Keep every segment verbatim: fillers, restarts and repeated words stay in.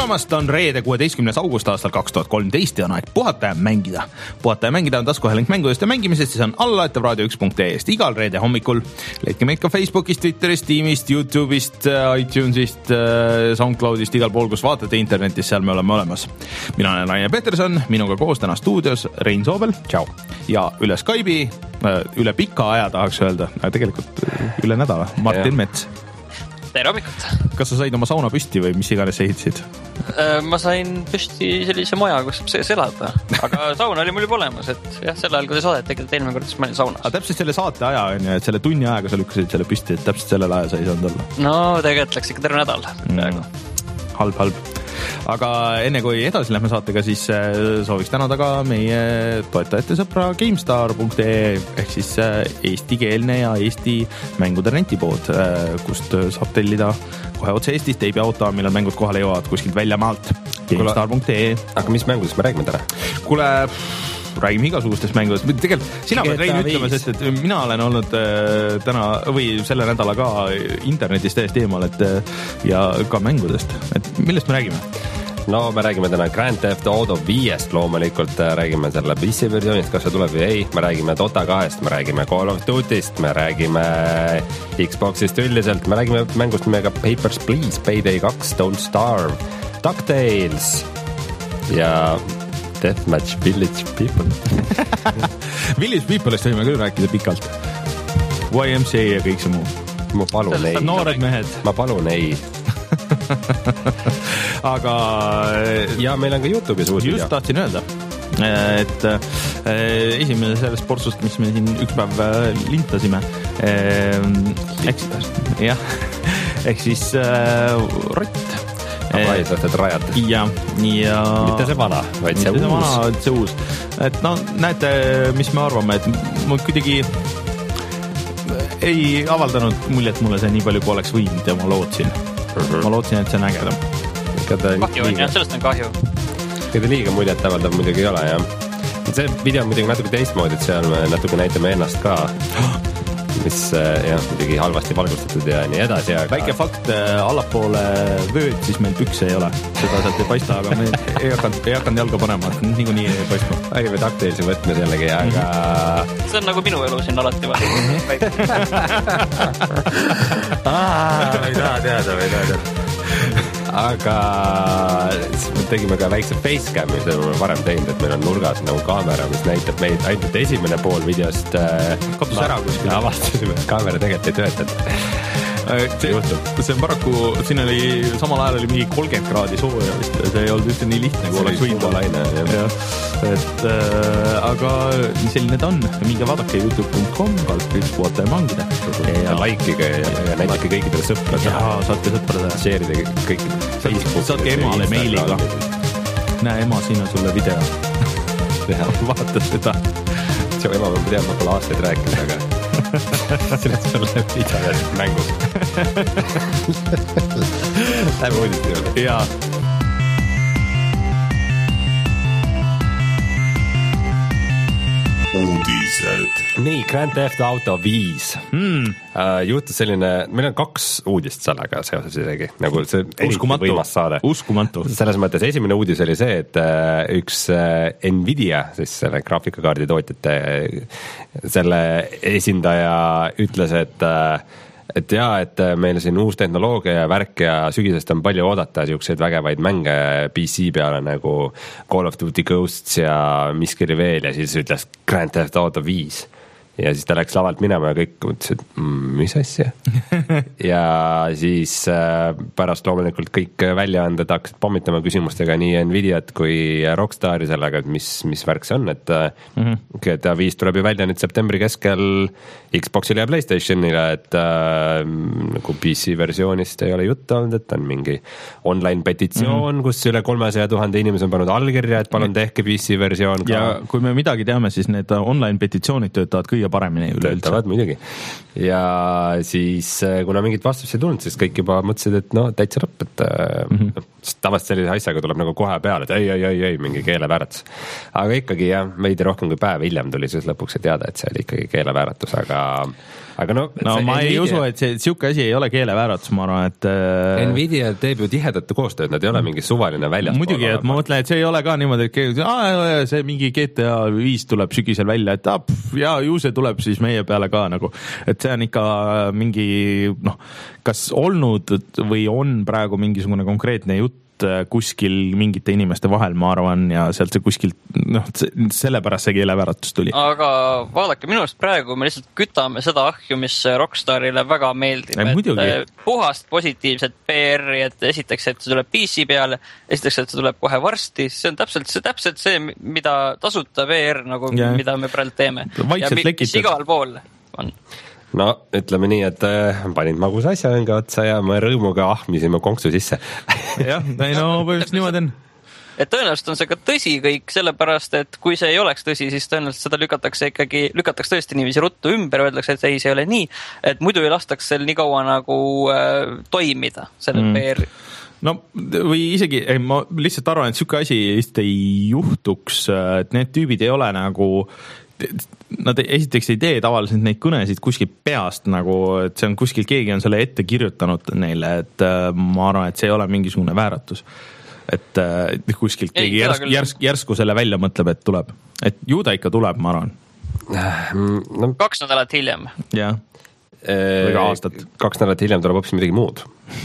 tulemast, on reede kuueteistkümnes august aastal kaks tuhat kolmteist ja on aeg puhata ja mängida. Puhata ja mängida on taskuhääling mängudest ja mängimisest, siis on allalaetav raadio üks punkt ee-st igal reede hommikul. Leidke meid ka Facebookist, Twitterist, Teamist, YouTube'ist, iTunesist, Soundcloudist, igal pool, kus vaatate internetis, seal me oleme olemas. Mina olen Rainer Peterson, minuga koos täna stuudios Rein Soobel. Ciao. Ja üle Skype'i, üle pika aja tahaks öelda, aga tegelikult üle nädala, Martin ja. Mets. Tere hommikut. Kas sa said oma sauna püsti või mis iganes ehitasid? Ma sain püsti sellise maja, kus saab sees elada, aga sauna oli mul juba olemas, et jah, sel ajal, kui te saadet tegid eelmine kord, siis ma olin saunas. Aga täpselt selle saate aja on ju, et selle tunni ajaga sa lükkasid selle püsti, et täpselt sellel aja sa ei saanud olla. No tegelikult läks ikka terve nädal. Mm. Halb, halb. Aga enne kui edasi lähme saatega, siis sooviks tänada ka meie toetajate sõpra GameStar punkt ee ehk siis eestikeelne ja Eesti mängude rentipood, kust saab tellida kohe otse Eestist, ei pea ootama, millal mängud kohale jõuavad kuskilt välja maalt. GameStar punkt ee. Aga mis mängudest me räägime täna? Kuule, räägime igasugustest mängudest. Tegelikult sina pead Rein ütlema, sest et mina olen olnud äh, täna või selle nädala ka internetis täiesti eemal, et äh, ja ka mängudest. Et millest me räägime? No me räägime täna Grand Theft Auto viiest loomulikult, räägime selle P C versioonist, kas see tuleb või ei, me räägime Dota kahest, me räägime Call of Duty'st, me räägime Xbox'ist üldiselt, me räägime mängust nimega Papers, Please, Payday kaks, Don't Starve, DuckTales ja Deathmatch Village People. Village People'ist võime küll rääkida pikalt. Y M C A ja kõik see muu. Ma palun ei. Noored mehed. Ma palun ei. Aga ja meil on ka YouTube'is uus just video. Tahtsin öelda, et esimene sellest portsust, mis me siin üks päev lintasime, ehk, jah, ehk siis Rott. Raisatud rajad. Ja, ja mitte see vana, vaid see uus. See vana, vaid see uus. Et no, näete, mis me arvame, et ma kuidagi ei avaldanud muljet mulle see nii palju, kui oleks võinud ja ma lootsin. Mm-hmm. Ma lootsin, et see on ägedam. Kahju on, jah, sellest on kahju. Keda liiga muljet avaldav muidugi ei ole, jah. See video on muidugi natuke teistmoodi, et seal me natuke näitame ennast ka, mis jah, muidugi halvasti valgustatud ja nii edasi. Aga... Väike fakt, allapoole vööd, siis meil pükse ei ole. Seda sealt ei paista, aga me ei hakanud, ei hakanud jalga panema, niiku nii ei paista. Räägime DuckTalesi võtmes jällegi, aga... See on nagu minu elu siin alati vaja. Ei taha teada, ei taha teada. Aga siis me tegime ka väikse facecam, mis oleme varem teinud, et meil on nurgas nagu kaamera, mis näitab meid ainult esimene pool videost katus ära kuskil. Avastasime, et kaamera tegelikult ei töötanud. See, see on paraku, siin oli, samal ajal oli mingi kolmkümmend kraadi sooja vist, see ei olnud üldse nii lihtne, kui oleks võinud laine, jah. Et, äh, aga selline ta on, minge vaadake youtube punkt com, kaldkriips puhata ja mangida. Ja likeige ja, ja näidake kõikidele sõprade. Ja saatke sõprade. Share'ide kõikidele. Saatke emale meiliga. Näe, ema, siin on sulle video. Vaata seda. See ema, ma tean, ma pole aastaid rääkinud, aga sellest on läbi video mängus. Läbi uudiste juurde. Jaa. Uudised. Nii, Grand Theft Auto viis. Hmm. Uh, juhtus selline, meil on kaks uudist sellega seoses isegi, nagu see uskumatu. Võimas saade. Uskumatu. Selles mõttes esimene uudis oli see, et uh, üks uh, Nvidia, siis selle graafikakaardi tootjate, selle esindaja ütles, et uh, et jaa, et meil siin uus tehnoloogia ja värk ja sügisest on palju oodata siukseid vägevaid mänge P C peale nagu Call of Duty Ghosts ja miskiri veel ja siis ütles Grand Theft Auto viis. Ja siis ta läks lavalt minema ja kõik mõtlesid, mm, mis asja? Ja siis äh, pärast loomulikult kõik väljaanded hakkasid pommitama küsimustega nii Nvidiat kui Rockstari sellega, et mis, mis värk see on, et mm-hmm. G T A viis tuleb ju välja nüüd septembri keskel Xboxile ja PlayStationile, et äh, nagu P C versioonist ei ole juttu olnud, et on mingi online petitsioon, mm-hmm. kus üle kolmesaja tuhande inimese on pannud allkirja, et palun tehke P C versioon ka. Ja kui me midagi teame, siis need online petitsioonid töötavad kõige paremini üleüldse. Töötavad muidugi. Ja siis kuna mingit vastust ei tulnud, siis kõik juba mõtlesid, et no täitsa lõpp, et mm-hmm. sest tavaliselt sellise asjaga tuleb nagu kohe peale, et ei, ei, ei, ei, mingi keelevääratus. Aga ikkagi jah, veidi rohkem kui päev hiljem tuli siis lõpuks teada, et see oli ikkagi keelevääratus, aga aga no, no ma ei Nvidia... usu, et see siuke asi ei ole keelevääratus, ma arvan, et Nvidia teeb ju tihedat koostööd, nad ei ole mingi suvaline väljaspool. Muidugi, et ma mõtlen, et see ei ole ka niimoodi, et aa, see mingi G T A viis tuleb sügisel välja, et aa, ja ju see tuleb siis meie peale ka nagu, et see on ikka mingi noh, kas olnud või on praegu mingisugune konkreetne jutt kuskil mingite inimeste vahel, ma arvan, ja sealt see kuskil, noh, sellepärast see keelevääratus tuli. Aga vaadake, minu arust praegu me lihtsalt kütame seda ahju, mis Rockstarile väga meeldib. Et puhast positiivset P R-i, et esiteks, et see tuleb P C peale, esiteks, et see tuleb kohe varsti, see on täpselt see, täpselt see mida tasuta V R, nagu, ja. Mida me praegu teeme. Vaikselt ja mis igal pool on. No ütleme nii, et äh, panid magus asja õnga otsa ja me rõõmuga ahmisime konksu sisse. Jah, ei no põhjust niimoodi on. Et tõenäoliselt on see ka tõsi kõik, sellepärast, et kui see ei oleks tõsi, siis tõenäoliselt seda lükatakse ikkagi, lükatakse tõesti niiviisi ruttu ümber, öeldakse, et ei, see ei ole nii, et muidu ei lastaks sel nii kaua nagu äh, toimida, sellel mm. P R-i. No või isegi, ei, ma lihtsalt arvan, et siuke asi lihtsalt ei juhtuks, et need tüübid ei ole nagu nad esiteks ei tee tavaliselt neid kõnesid kuskil peast nagu, et see on kuskil, keegi on selle ette kirjutanud neile, et ma arvan, et see ei ole mingisugune vääratus. Et kuskilt keegi järsk, järsk, järsku selle välja mõtleb, et tuleb. Et ju ta ikka tuleb, ma arvan. No, kaks nädalat hiljem. Jah. Või ka aastat. Kaks nädalat hiljem tuleb hoopis midagi muud.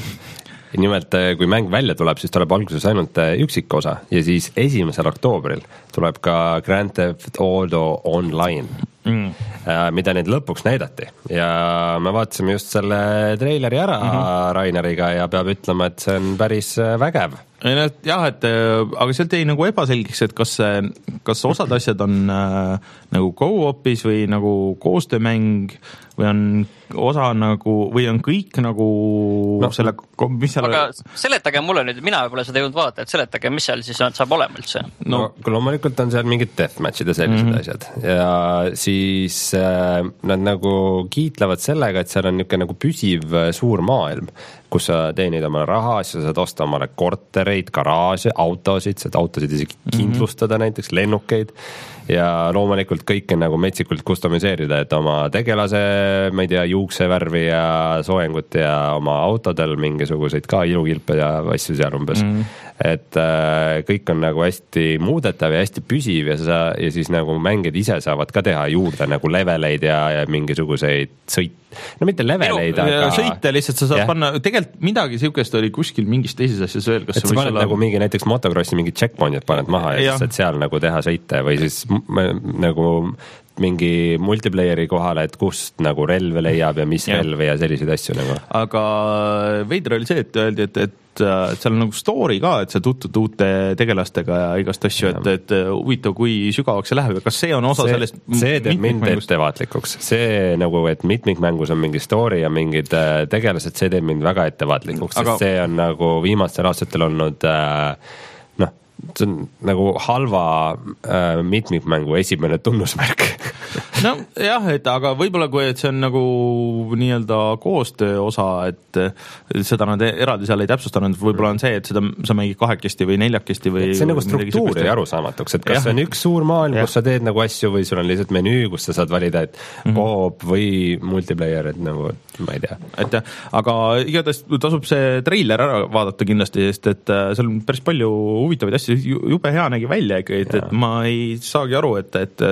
Nimelt, kui mäng välja tuleb, siis tuleb alguses ainult üksik osa ja siis esimesel oktoobril tuleb ka Grand Theft Auto Online, mm. mida nüüd lõpuks näidati ja me vaatasime just selle treileri ära mm-hmm. Raineriga ja peab ütlema, et see on päris vägev. Jah, et aga sealt jäi nagu ebaselgiks, et kas, kas osad asjad on äh, nagu go-opis või nagu koostöömäng või on osa nagu, või on kõik nagu no, selle, mis seal... Aga seletage mulle nüüd, mina pole seda jõudnud vaadata, et seletage, mis seal siis saab olema üldse. No, no loomulikult on seal mingid deathmatchid ja sellised mm-hmm. asjad ja siis äh, nad nagu kiitlevad sellega, et seal on niisugune nagu püsiv suur maailm, kus sa teenid omale raha, siis sa saad osta omale kortereid, garaaže, autosid, saad autosid isegi kindlustada mm-hmm. näiteks, lennukeid ja loomulikult kõike nagu metsikult kustomiseerida, et oma tegelase, ma ei tea, juuksevärvi ja soojengut ja oma autodel mingisuguseid ka ilukilpe ja asju seal umbes. Mm. Et äh, kõik on nagu hästi muudetav ja hästi püsiv ja, sa, ja siis nagu mängid ise saavad ka teha juurde nagu leveleid ja, ja mingisuguseid sõit. No mitte leveleid, aga... Sõite lihtsalt sa saad yeah. panna, tegelikult midagi siukest oli kuskil mingis teises asjas veel, kas et sa paned olla... nagu mingi näiteks motocrossi mingi checkpointid paned maha ja, ja siis saad seal nagu teha sõite või siis m- nagu mingi multiplayeri kohale, et kust nagu relve leiab ja mis ja. relve ja selliseid asju nagu. Aga veider oli see, et öeldi, et, et, et seal on nagu story ka, et sa tutvud uute tegelastega ja igast asju, et, et huvitav, kui sügavaks see läheb ja kas see on osa see, sellest see teeb mind ettevaatlikuks. See nagu, et mitmikmängus on mingi story ja mingid tegelased, see teeb mind väga ettevaatlikuks, Aga... sest see on nagu viimastel aastatel olnud äh, noh, see on nagu halva äh, mitmikmängu esimene tunnusmärk. No jah, et aga võib-olla kui et see on nagu nii-öelda koostöö osa, et seda nad eraldi seal ei täpsustanud, võib-olla on see, et seda sa mängid kahekesti või neljakesti või... Et see on nagu struktuuri arusaamatuks, et kas jah. See on üks suur maailm, kus sa teed nagu asju või sul on lihtsalt menüü, kus sa saad valida, et mm-hmm. co-op või multiplayer, et nagu ma ei tea. Et aga igatahes tasub see treiler ära vaadata kindlasti, sest et seal on päris palju huvitavaid asju, jube hea nägi välja ikka, et, et ma ei saagi aru, et, et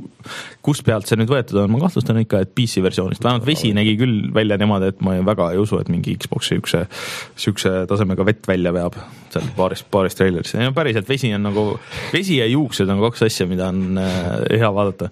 kus pealt see nüüd võetud on, ma kahtlustan ikka, et P C versioonist, vähemalt vesi nägi küll välja nemad, et ma väga ei usu, et mingi Xbox siukse, siukse tasemega vett välja veab seal paaris, paaris traileris. Ja päriselt vesi on nagu, vesi ja juuksed on kaks asja, mida on hea vaadata.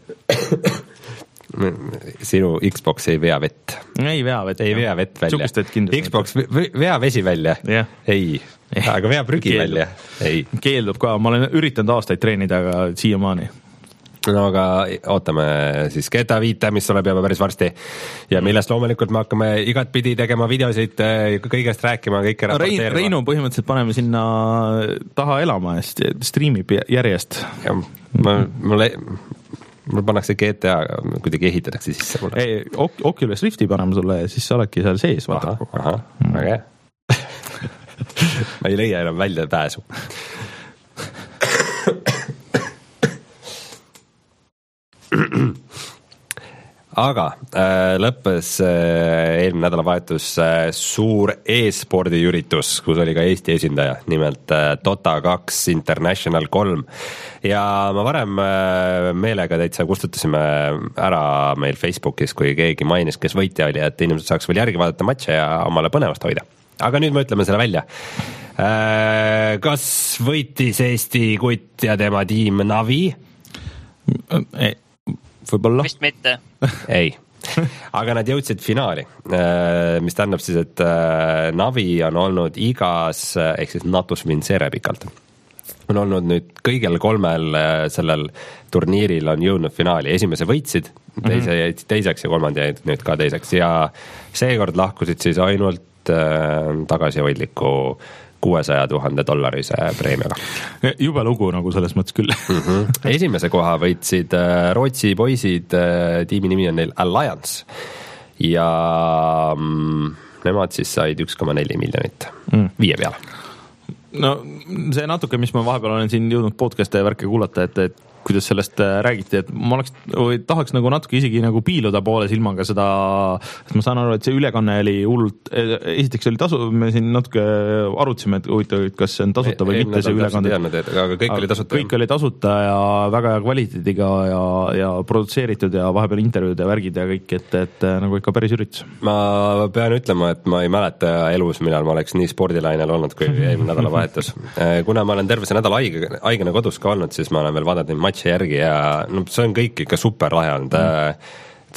Sinu Xbox ei vea vett. Ei vea vett. Ei vea vett välja. Xbox vea vesi välja. Yeah. Ei. Aga vea prügi Keeldub. Välja. Ei. Keeldub ka. Ma olen üritanud aastaid treenida, aga siiamaani. No aga ootame siis G T A viite, mis tuleb juba päris varsti ja millest loomulikult me hakkame igat pidi tegema videosid, kõigest rääkima, kõike raporteerima. Reinu põhimõtteliselt paneme sinna taha elama ja striimib järjest. Ja, ma, mulle, mul pannakse G T A, kuidagi ehitatakse sisse mulle. Ei, Oculus Rifti paneme sulle ja siis sa oledki seal sees. Aha, aha, väga hea. ma ei leia enam välja pääsu. aga äh, lõppes äh, eelmine nädalavahetus äh, suur e-spordi üritus, kus oli ka Eesti esindaja, nimelt äh, Dota kaks International kolm. Ja ma varem äh, meelega täitsa kustutasime ära meil Facebookis, kui keegi mainis, kes võitja oli, et inimesed saaks veel järgi vaadata matše ja omale põnevast hoida. Aga nüüd me ütleme selle välja. Äh, kas võitis Eesti kutt ja tema tiim Navi? Ei. Võib-olla. Vist mitte. Ei, aga nad jõudsid finaali, mis tähendab siis, et Navi on olnud igas, ehk siis Natus Vincere pikalt. On olnud nüüd kõigel kolmel sellel turniiril on jõudnud finaali. Esimese võitsid, teise jäid teiseks ja kolmand jäid nüüd ka teiseks. Ja seekord lahkusid siis ainult tagasihoidliku kuuesaja tuhande dollarise preemiaga. Jube lugu nagu selles mõttes küll. mm-hmm. Esimese koha võitsid Rootsi poisid, tiimi nimi on neil Alliance ja mm, nemad siis said üks koma neli miljonit mm. viie peale. No see natuke, mis ma vahepeal olen siin jõudnud podcast'e ja värke kuulata, et, et kuidas sellest räägiti, et ma oleks, või tahaks nagu natuke isegi nagu piiluda poole silmaga seda, et ma saan aru, et see ülekanne oli hullult, esiteks oli tasu, me siin natuke arutasime, et huvitav, kas see on tasuta või mitte see ülekanne. Aga kõik oli tasuta. Kõik oli tasuta ja väga hea kvaliteediga ja, ja produtseeritud ja vahepeal intervjuud ja värgid ja kõik, et, et nagu ikka päris üritus. Ma pean ütlema, et ma ei mäleta elus, millal ma oleks nii spordilainel olnud, kui eelmine nädalavahetus. Kuna ma olen terve see nädal haige, haigena kodus ka olnud, siis ma olen veel vaadanud neid matši järgi ja no, see on kõik ikka super lahe olnud. Mm.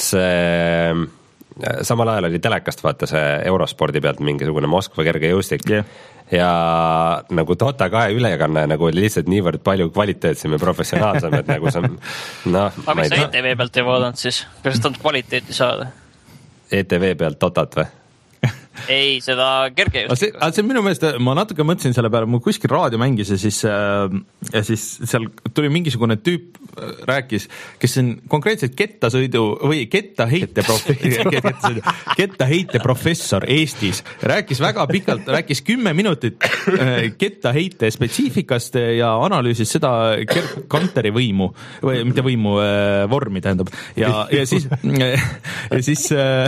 See samal ajal oli telekast vaata see Eurospordi pealt mingisugune Moskva kergejõustik yeah. ja nagu Dota kahe ülekanne nagu oli lihtsalt niivõrd palju kvaliteetsem ja professionaalsem, et nagu see on no, aga mis sa E T V pealt ei vaadanud siis? Kas on kvaliteeti saada? E T V pealt Dotat või? Ei, seda kerge just. See, see minu meelest, ma natuke mõtlesin selle peale, mul kuskil raadio mängis ja siis, ja siis seal tuli mingisugune tüüp rääkis, kes on konkreetselt kettasõidu või kettaheite professor, kettaheite professor Eestis. Rääkis väga pikalt, rääkis kümme minutit kettaheite spetsiifikast ja analüüsis seda Gerd Kanteri võimu, või mitte võimu, vormi tähendab. Ja, ja siis, ja siis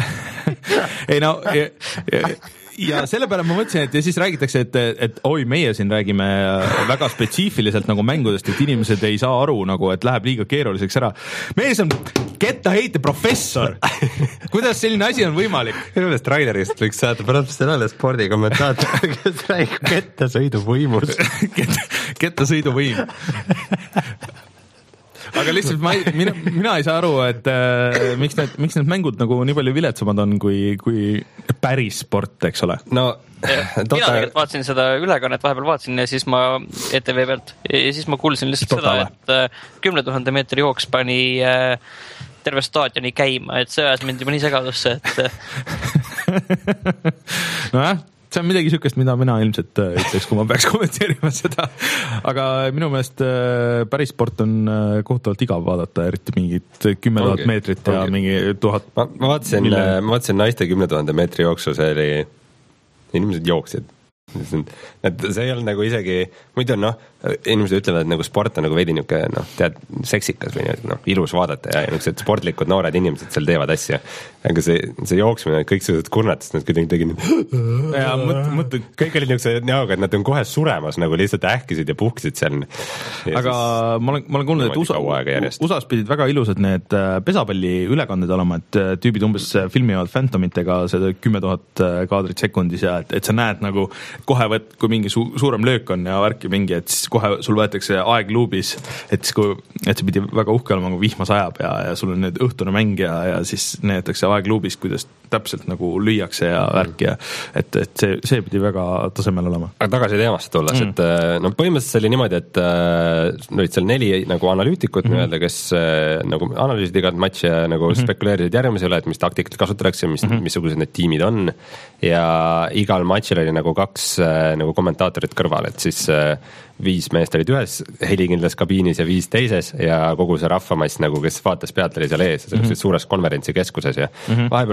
ei no ja, ja selle peale ma mõtlesin, et ja siis räägitakse, et, et oi, meie siin räägime väga spetsiifiliselt nagu mängudest, et inimesed ei saa aru nagu, et läheb liiga keeruliseks ära. Mees on kettaheite professor. Kuidas selline asi on võimalik? Minu meelest trailerist võiks saada professionaalne spordikommentaator, kes räägib kettasõidu võimust. Kettasõidu võim. Aga lihtsalt ma ei, mina, mina ei saa aru, et äh, miks, need, miks need mängud nagu nii palju viletsamad on kui, kui päris sport, eks ole. No, mina tegelikult vaatasin seda ülekannet, vahepeal vaatasin ja siis ma E T V pealt ja siis ma kuulsin lihtsalt Tota seda, et äh, kümne tuhande meetri jooks pani äh, terve staadioni käima, et see ajas mind juba nii segadusse, et nojah, see on midagi sükest, mida mina ilmselt ütleks, kui ma peaks kommenteerima seda. Aga minu meelest päris sport on kohutavalt igav vaadata, eriti mingid kümme tuhat meetrit ja ongi. Mingi tuhat. Ma, ma vaatasin, ma vaatasin naiste kümne tuhande meetri jooksu, see oli, inimesed jooksid. Et see ei olnud nagu isegi, muidu noh, inimesed ütlevad, et nagu sport on nagu veidi niuke, noh, tead, seksikas või noh, ilus vaadata ja niisugused sportlikud noored inimesed seal teevad asja. Aga see, see jooksmine, kõik sellised kurnatest, nad kuidagi tegid ja mõtle, kõik oli niisugused näoga, et nad on kohe suremas, nagu lihtsalt ähkisid ja puhkisid seal. Ja aga siis, ma olen, ma olen kuulnud, et U S A, U S A-s pidid väga ilusad need pesapalli ülekanded olema, et tüübid umbes filmivad Phantomitega seda kümme tuhat kaadrit sekundis ja et, et sa näed nagu kohe võt, kui mingi su, suurem löök on ja värki mingi, et siis kohe sul võetakse aeg luubis, et siis kui, et see pidi väga uhke olema, kui vihma sajab ja, ja sul on nüüd õhtune mäng ja, ja siis näetakse aeg luubis, kuidas täpselt nagu lüüakse ja värk ja et, et see, see pidi väga tasemel olema. Aga tagasi teemasse tulles, mm. et no põhimõtteliselt oli niimoodi, et äh, olid seal neli nagu analüütikut mm. nii-öelda, kes äh, nagu analüüsid igat matši ja nagu mm. spekuleerisid järgmise üle, et mis taktikat kasutatakse, mis, mm. missugused need tiimid on ja igal matšil oli nagu kaks äh, nagu kommentaatorit kõrval, et siis äh, viis meest olid ühes helikindlas kabiinis ja viis teises ja kogu see rahvamass nagu, kes vaatas pealt, oli seal ees mm -hmm. suures konverentsikeskuses ja mm -hmm. vahepeal olid intervjuud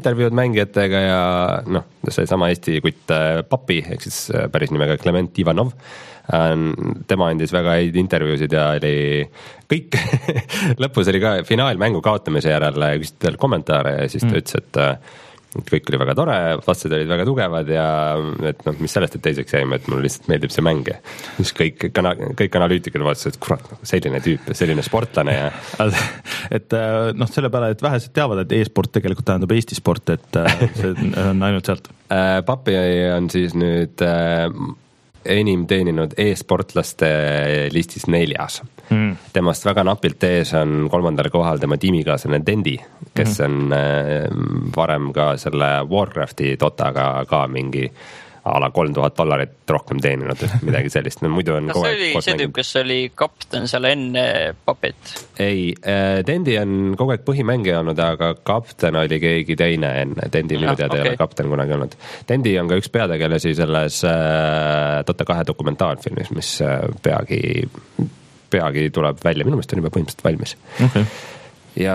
intervjuud mängijatega ja noh, see sama Eesti kutt Papi, ehk siis päris nimega Klement Ivanov, tema andis väga häid intervjuusid ja oli kõik lõpus oli ka finaalmängu kaotamise järel küsiti tal kommentaare ja siis ta mm. ütles, et kõik oli väga tore, vastused olid väga tugevad ja et noh, mis sellest, et teiseks jäime, et mulle lihtsalt meeldib see mäng ja siis kõik, kana, kõik analüütikad vaatasid, et kurat, selline tüüp, selline sportlane ja et noh, selle peale, et vähesed teavad, et e-sport tegelikult tähendab Eesti sport, et see on ainult sealt. Papi on siis nüüd enim teeninud e-sportlaste listis neljas. Mm. Temast väga napilt ees on kolmandal kohal tema tiimikaaslane Dendi, kes mm. on varem ka selle Warcrafti Dotaga ka mingi a la kolm tuhat dollarit rohkem teeninud, midagi sellist. No, muidu on kas see oli see tüüp, kes oli kapten seal enne Papit? Ei, Dendi on kogu aeg põhimängija olnud, aga kapten oli keegi teine enne. Dendi minu teada okay. ei ole kapten kunagi olnud. Dendi on ka üks peategelasi selles äh, Dota kahe dokumentaalfilmis, mis äh, peagi, peagi tuleb välja. Minu meelest on juba põhimõtteliselt valmis. Okay. Ja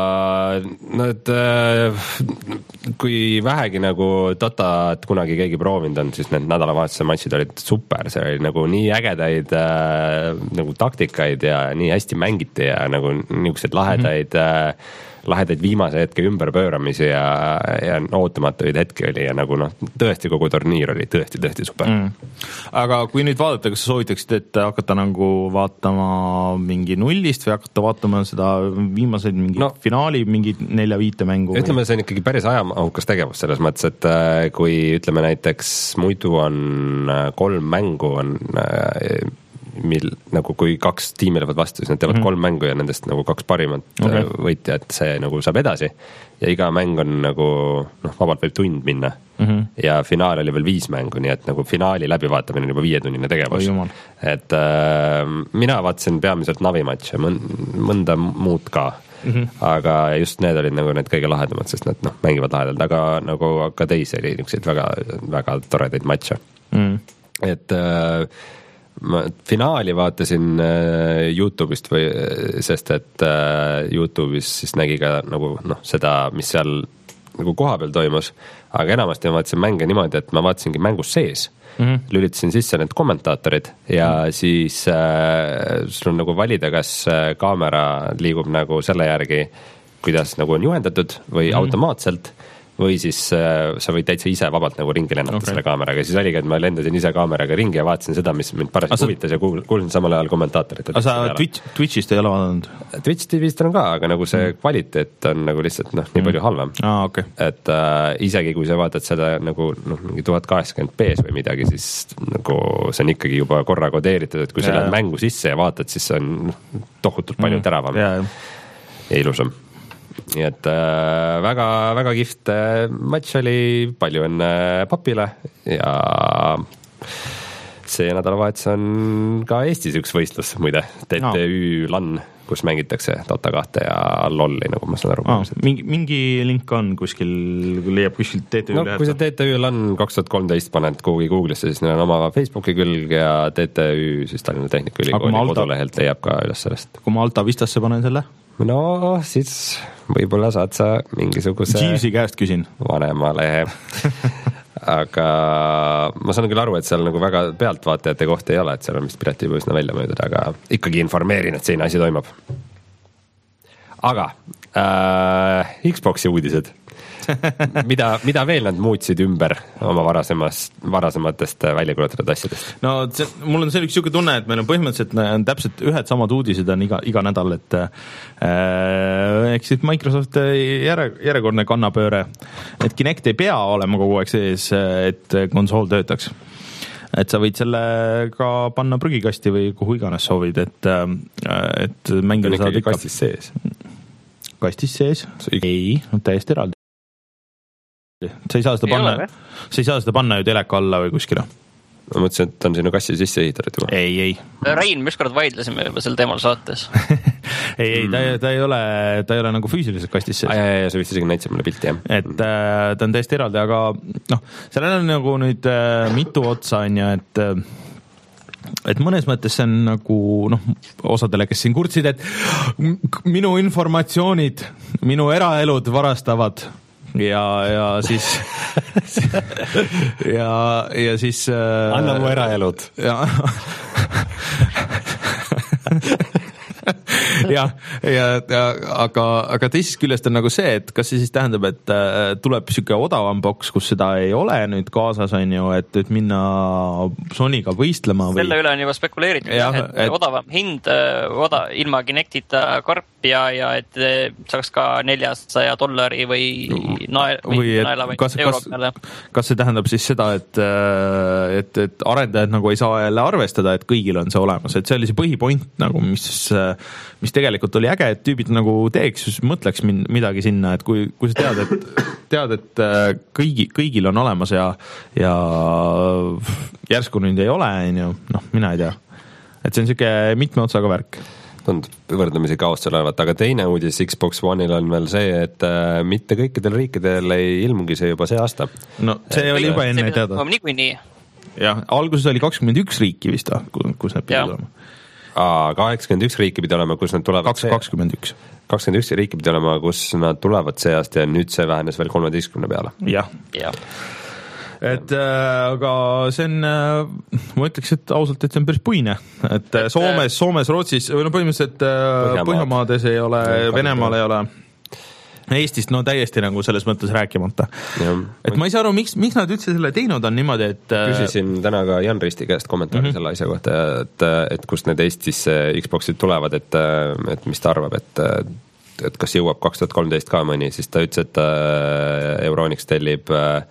nad, kui vähegi nagu Dotat kunagi keegi proovinud on, siis need nädalavahetuse matšid olid super, see oli nagu nii ägedaid nagu taktikaid ja nii hästi mängiti ja nagu niisuguseid lahedaid mm-hmm. lahedaid viimase hetke ümberpööramisi ja, ja ootamatuid hetki oli ja nagu noh, tõesti kogu turniir oli tõesti, tõesti super. Mm. Aga kui nüüd vaadata, kas sa soovitaksid, et hakata nagu vaatama mingi nullist või hakata vaatama seda viimaseid mingi no, finaali, mingi nelja-viite mängu? Ütleme, see on ikkagi päris ajamahukas tegevus selles mõttes, et kui ütleme näiteks muidu on kolm mängu on mil nagu kui kaks tiimi lähevad vastu, siis nad teevad mm-hmm. kolm mängu ja nendest nagu kaks parimat okay. võitjat, see nagu saab edasi ja iga mäng on nagu noh, vabalt võib tund minna mm-hmm. ja finaal oli veel viis mängu, nii et nagu finaali läbivaatamine on juba viietunnine tegevus. Oh, et äh, mina vaatasin peamiselt navimatše, mõnda muud ka mm-hmm. aga just need olid nagu need kõige lahedamad, sest nad noh, mängivad lahedalt, aga nagu ka teisi oli niisuguseid väga, väga toredaid matše mm. et äh, ma finaali vaatasin äh, YouTube'ist või, sest et äh, YouTube'is siis nägi ka nagu noh, seda, mis seal nagu koha peal toimus, aga enamasti ma vaatasin mänge niimoodi, et ma vaatasingi mängus sees mm-hmm. lülitasin sisse need kommentaatorid ja mm-hmm. siis äh, sul on nagu valida, kas äh, kaamera liigub nagu selle järgi, kuidas nagu on juhendatud või mm-hmm. automaatselt või siis äh, sa võid täitsa ise vabalt nagu ringi lennata okay. selle kaameraga, siis oligi, et ma lendasin ise kaameraga ringi ja vaatasin seda, mis mind parasjagu sa... huvitas ja kuulsin samal ajal kommentaatorit. Aga sa Twitch, Twitchist ei ole vaadanud? Twitch T V-st on ka, aga nagu see mm. kvaliteet on nagu lihtsalt noh, nii palju mm. halvem. Ah, okay. Et äh, isegi kui sa vaatad seda nagu noh, mingi tuhat kaheksakümmend p-s või midagi, siis nagu see on ikkagi juba korra kodeeritud, et kui sa lähed mängu sisse ja vaatad, siis see on noh, tohutult palju mm. teravam ja, ja ilusam. Nii et äh, väga, väga kift äh, matš oli, palju enne Papile ja see nädalavahetus on ka Eestis üks võistlus, muide, T T Ü LAN, kus mängitakse Dota kahte ja LOL-i, nagu ma saan aru. Ah, mingi, mingi link on kuskil, kui leiab kuskil T T Ü no, kui sa T T Ü LAN kaks tuhat kolmteist paned kuhugi Google'isse, siis neil on oma Facebooki külg ja T T Ü, siis Tallinna Tehnikaülikooli kodulehelt leiab ka üles sellest. Kui ma Alta Vistasse panen selle? No siis võib-olla saad sa mingisuguse Jeevesi käest küsin vanema lehe aga ma saan küll aru, et seal nagu väga pealtvaatajate kohta ei ole, et seal on vist piletiibu üsna välja möödud, aga ikkagi informeerin, et selline asi toimub. Aga äh, Xboxi uudised mida, mida veel nad muutsid ümber oma varasemast, varasematest välja kulutatud asjadest? No see, mul on see üks siuke tunne, et meil on põhimõtteliselt on täpselt ühed samad uudised on iga, iga nädal, et äh, eks siis Microsoft järje, järjekordne kannapööre, et Kinect ei pea olema kogu aeg sees, et konsool töötaks. Et sa võid selle ka panna prügikasti või kuhu iganes soovid, et, et mängida saad ikka kastis sees. Kastis sees? Ei, täiesti eraldi. Sa ei saa seda panna, sa ei saa seda panna ju teleka alla või kuskile. Ma mõtlesin, et on sinu kassi sisse ehitatud juba. Ei, ei. Rein, mis kord vaidlesime juba sel teemal saates? ei, ei, ta, ta ei ole, ta ei ole nagu füüsiliselt kastis sees. Ai, ai, ai, sa vist isegi näitasid mulle pilti, jah. Et äh, ta on täiesti eraldi, aga noh, sellel on nagu nüüd äh, mitu otsa on ja, et äh, et mõnes mõttes see on nagu noh, osadele, kes siin kurtsid, et minu informatsioonid, minu eraelud varastavad ja, ja siis ja, ja siis anna mu eraelud. Ja jah, ja, ja aga, aga teisest küljest on nagu see, et kas see siis tähendab, et tuleb siuke odavam boks, kus seda ei ole nüüd kaasas, on ju, et, et minna Sonyga võistlema või... Selle üle on juba spekuleeritud, et, et odavam hind, oda, ilma Kinectita karp ja, ja et saaks ka neljasaja dollari või naela või, või, naela või kas, euro peale. Kas see tähendab siis seda, et, et, et arendajad nagu ei saa jälle arvestada, et kõigil on see olemas, et see oli see põhipoint nagu, mis, mis tegelikult oli äge, et tüübid nagu teeks, mõtleks midagi sinna, et kui, kui sa tead, et, tead, et kõigi, kõigil on olemas ja, ja järsku nüüd ei ole, on ju, noh, mina ei tea. Et see on siuke mitme otsaga värk. Tundub võrdlemisi kaost seal olevat, aga teine uudis Xbox One'il on veel see, et äh, mitte kõikidel riikidel ei ilmugi see juba see aasta. No see oli juba enne teada. Niikuinii. Jah, alguses oli kakskümmend üks riiki vist, kus need pidid olema. Aa, kaheksakümmend üks riiki pidi olema, kus nad tulevad see... kakskümmend üks. kakskümmend üks riiki pidi olema, kus nad tulevad see aasta ja nüüd see vähenes veel kolmeteistkümne peale. Jah. Jah. Et äh, aga see on äh,, ma ütleks, et ausalt, et see on päris puine, et, et Soomes, Soomes, Rootsis, või no põhimõtteliselt äh, Põhjamaades ei ole, Venemaal ei ole, Eestist no täiesti nagu selles mõttes rääkimata. Ja, et ma ei saa aru, miks, miks nad üldse selle teinud on niimoodi, et küsisin täna ka Jan Risti käest kommentaari mm-hmm. selle asja kohta, et, et kust need Eestis Xboxid tulevad, et, et mis ta arvab, et et kas jõuab kaks tuhat kolmteist ka mõni, siis ta ütles, et Euronics tellib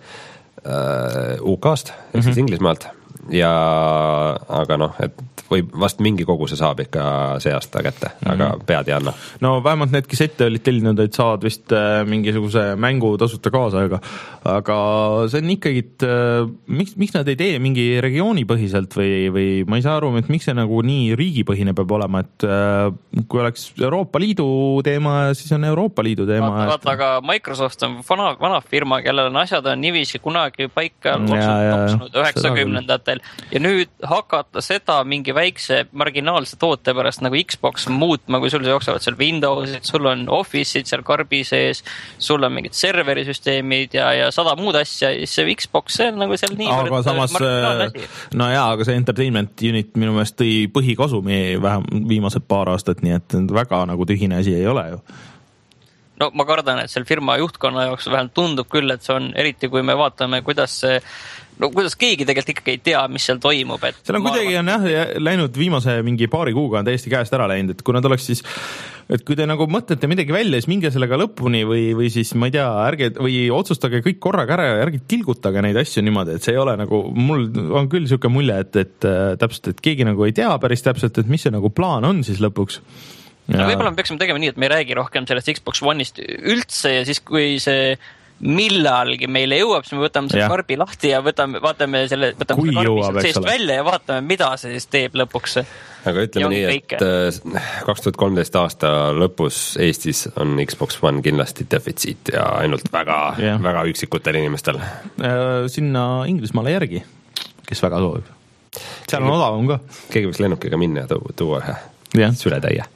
U K-st, ehk siis mm-hmm. Inglismaalt ja aga noh, et või vast mingi koguse saab ikka see aasta kätte, aga mm-hmm. pead ei anna. No vähemalt need, kes ette olid tellinud, et saad vist mingisuguse mängu tasuta kaasa, aga, aga see on ikkagi, et miks, miks nad ei tee mingi regioonipõhiselt või, või ma ei saa aru, et miks see nagu nii riigipõhine peab olema, et kui oleks Euroopa Liidu teema, siis on Euroopa Liidu teema. Vaata, vaata, aga Microsoft on vana, vana firma, kellel on asjad on niiviisi kunagi paika loksnud üheksakümnendatel ja nüüd hakata seda mingi väikse marginaalse toote pärast nagu Xbox muutma, kui sul jooksavad seal Windowsid, sul on Office'id seal karbi sees, sul on mingid serverisüsteemid ja, ja sada muud asja, siis see Xbox, see on nagu seal nii aga samas, no jaa, aga see entertainment unit minu meelest tõi põhikasumi vähem viimased paar aastat, nii et väga nagu tühine asi ei ole ju. No ma kardan, et seal firma juhtkonna jaoks vähemalt tundub küll, et see on, eriti kui me vaatame, kuidas see no kuidas keegi tegelikult ikkagi ei tea, mis seal toimub. Et seal on kuidagi on jah, läinud viimase mingi paari kuuga on täiesti käest ära läinud, et kui nad oleks siis, et kui te nagu mõtlete midagi välja, siis minge sellega lõpuni või, või siis ma ei tea, ärge või otsustage kõik korraga ära ja ärge tilgutage neid asju niimoodi, et see ei ole nagu, mul on küll siuke mulje, et, et täpselt, et keegi nagu ei tea päris täpselt, et mis see nagu plaan on siis lõpuks. Ja... No võib-olla me peaksime tegema nii, et me ei räägi rohkem sellest Xbox One'ist üldse ja siis kui see millalgi meile jõuab, siis me võtame selle karbi lahti ja võtame, vaatame selle, võtame kui selle jõuab, karbi seest välja ja vaatame, mida see siis teeb lõpuks. Aga ütleme nii, et kaks tuhat kolmteist aasta lõpus Eestis on Xbox One kindlasti defitsiit ja ainult väga, yeah. väga üksikutel inimestel. Sinna Inglismaale järgi, kes väga soovib. Seal on odavam ka. Keegi võiks lennukiga minna ja tuua ühe yeah. sületäie.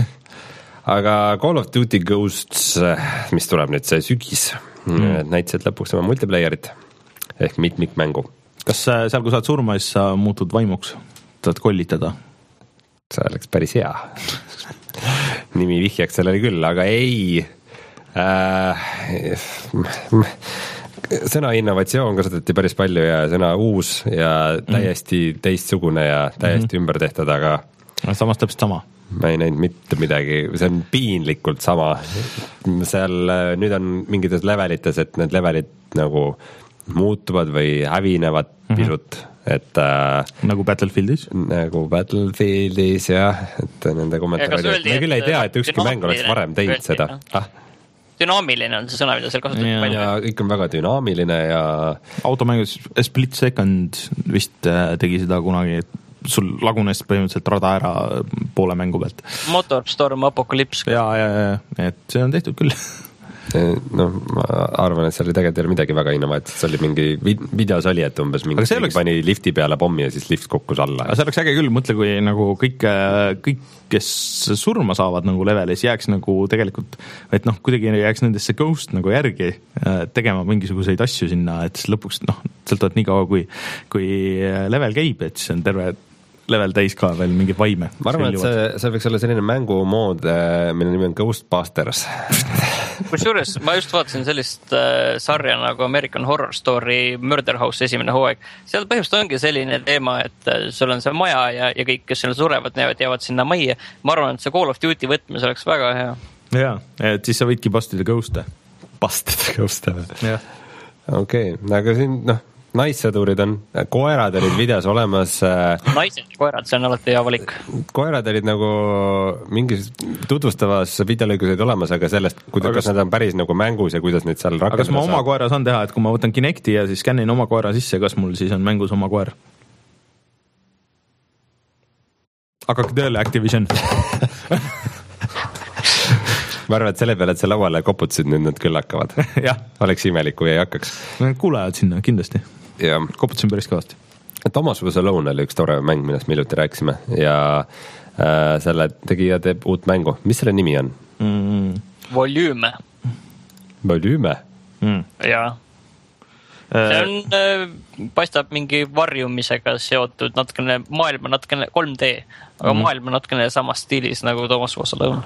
Aga Call of Duty Ghosts, mis tuleb nüüd see sügis, mm. näitasid lõpuks oma multiplayerit ehk mitmikmängu. Kas seal, kui saad surma, siis sa muutud vaimuks? Tahad kollitada? See oleks päris hea. Nimi vihjaks sellele küll, aga ei. Äh, sõna innovatsioon kasutati päris palju ja sõna uus ja täiesti mm. teistsugune ja täiesti mm-hmm. ümber tehtud, aga samas täpselt sama. Ma ei näinud mitte midagi, see on piinlikult sama. Seal nüüd on mingites levelites, et need levelid nagu muutuvad või hävinevad mm-hmm. pisut. Et, äh, nagu Battlefieldis? Nagu Battlefieldis, jah. Et nende kommentaari. Me küll ei tea, et ükski mäng oleks varem teinud seda. Ah? Dünaamiline on see sõna, mida seal kasutatud palju. Ja kõik on väga dünaamiline ja... Automängus Split Second vist tegi seda kunagi, et sul lagunes põhimõtteliselt rada ära poole mängu pealt. Motorstorm, Apocalypse. Ja, ja, ja, et see on tehtud küll. No ma arvan, et seal oli tegelikult ei ole midagi väga innovaatset, see oli mingi videos oli, et umbes mingi oleks... pani lifti peale pommi ja siis lift kukkus alla. Aga see oleks äge küll, mõtle, kui nagu kõik, kõik, kes surma saavad nagu levelis, jääks nagu tegelikult, et noh, kuidagi jääks nendesse ghost nagu järgi tegema mingisuguseid asju sinna, et lõpuks noh, sõltavad nii kaua, kui, kui level käib, et siis on terve level täis ka veel mingeid vaime. Ma arvan, et see, see võiks olla selline mängumood, mille nimi on Ghostbusters. Kusjuures ma just vaatasin sellist äh, sarja nagu American Horror Story Murder House esimene hooaeg. Seal põhimõtteliselt ongi selline teema, et äh, sul on see maja ja, ja kõik, kes seal surevad, jäävad, jäävad sinna majja. Ma arvan, et see Call of Duty võtmes oleks väga hea. Jaa, et siis sa võidki bastida ghost'e. Bastida ghost'e või? Jah. Okei, okay. Aga siin, noh, naissõdurid on, koerad olid videos olemas. Naised ja koerad, see on alati hea valik. Koerad olid nagu mingis tutvustavas videolõiguseid olemas, aga sellest, kuidas kas... nad on päris nagu mängus ja kuidas neid seal rakendada. Aga kas ma oma saab? Koera saan teha, et kui ma võtan Kinecti ja siis skännin oma koera sisse, kas mul siis on mängus oma koer? Hakake tööle, Activision. Ma arvan, et selle peale, et see lauale koputasid, nüüd nad küll hakkavad. Oleks imelik, kui ei hakkaks. Kuulajad sinna, kindlasti. Ja. Koputasin päris kõvasti. Thomas Was Alone oli üks tore mäng, millest me iluti rääkisime ja äh, selle tegija teeb uut mängu. Mis selle nimi on? Mm. Volume. Volume? Mm. Jaa. See on, äh, paistab mingi varjumisega seotud natkene, maailma natkene kolm D, aga mm. maailma natkene samas stiilis nagu Thomas Was Alone.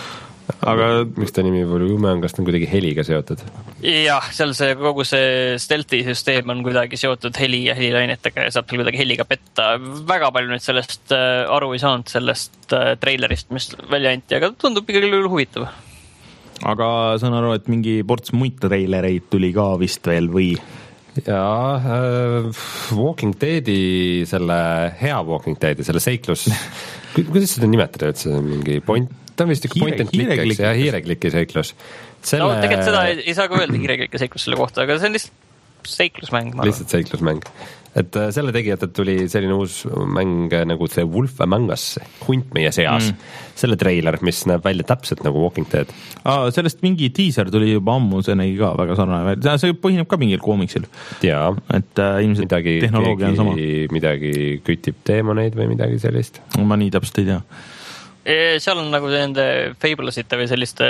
Aga miks ta nimi Volume on, kas ta on kuidagi heliga seotud? Jah, seal see kogu see stealthi süsteem on kuidagi seotud heli ja helilainetega ja saab seal kuidagi heliga petta. Väga palju nüüd sellest aru ei saanud sellest trailerist, mis välja anti, aga tundub ikkagi küll huvitav. Aga saan aru, et mingi ports muid trailereid tuli ka vist veel või? Jaa, äh, Walking Deadi, selle hea Walking Deadi, selle seiklus, kuidas seda nimetada, et see on mingi point? Ta on vist üks point and click ja hiirekliki seiklus. Selle... No tegelikult seda ei, ei saa ka öelda hiirekliki seiklus selle kohta, aga see on lihtsalt seiklusmäng. Lihtsalt seiklusmäng. Et selle tegijatelt tuli selline uus mäng nagu see Wolf Among Us, hunt meie seas. Mm. Selle trailer, mis näeb välja täpselt nagu Walking Dead. Aa, sellest mingi teaser tuli juba ammu, see nägi ka väga sarnane. See põhineb ka mingil koomiksil. Jaa. Et äh, ilmselt midagi, tehnoloogia on sama. Midagi kütib teemoneid või midagi sellist. Ma nii täpselt ei tea. Seal on nagu nende Fablesite või selliste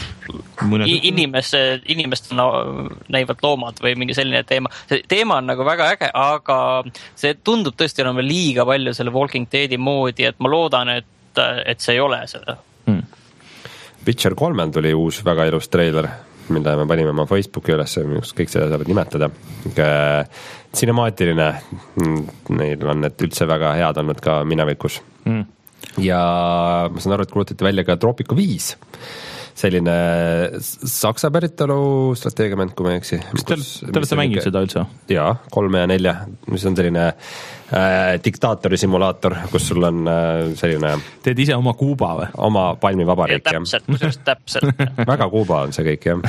inimeste, inimeste näivad loomad või mingi selline teema. See teema on nagu väga äge, aga see tundub tõesti olema liiga palju selle Walking Deadi moodi, et ma loodan, et, et see ei ole seda. Hmm. Witcher kolmel tuli uus väga ilus trailer, mille me panime oma Facebooki üles, kõik seda saavad nimetada. Cinemaatiline, neil on need üldse väga head olnud ka minevikus. Hmm. Ja ma saan aru, et kuulutati välja ka Tropico viis, selline saksa päritolu strateegiament, kui ma ei eksi. Te olete mänginud seda üldse? Jaa, kolme ja nelja, mis on selline äh, diktaatori simulaator, kus sul on äh, selline... Teed ise oma Kuuba või? Oma palmivabariik, jah. Täpselt, täpselt. Väga Kuuba on see kõik, jah.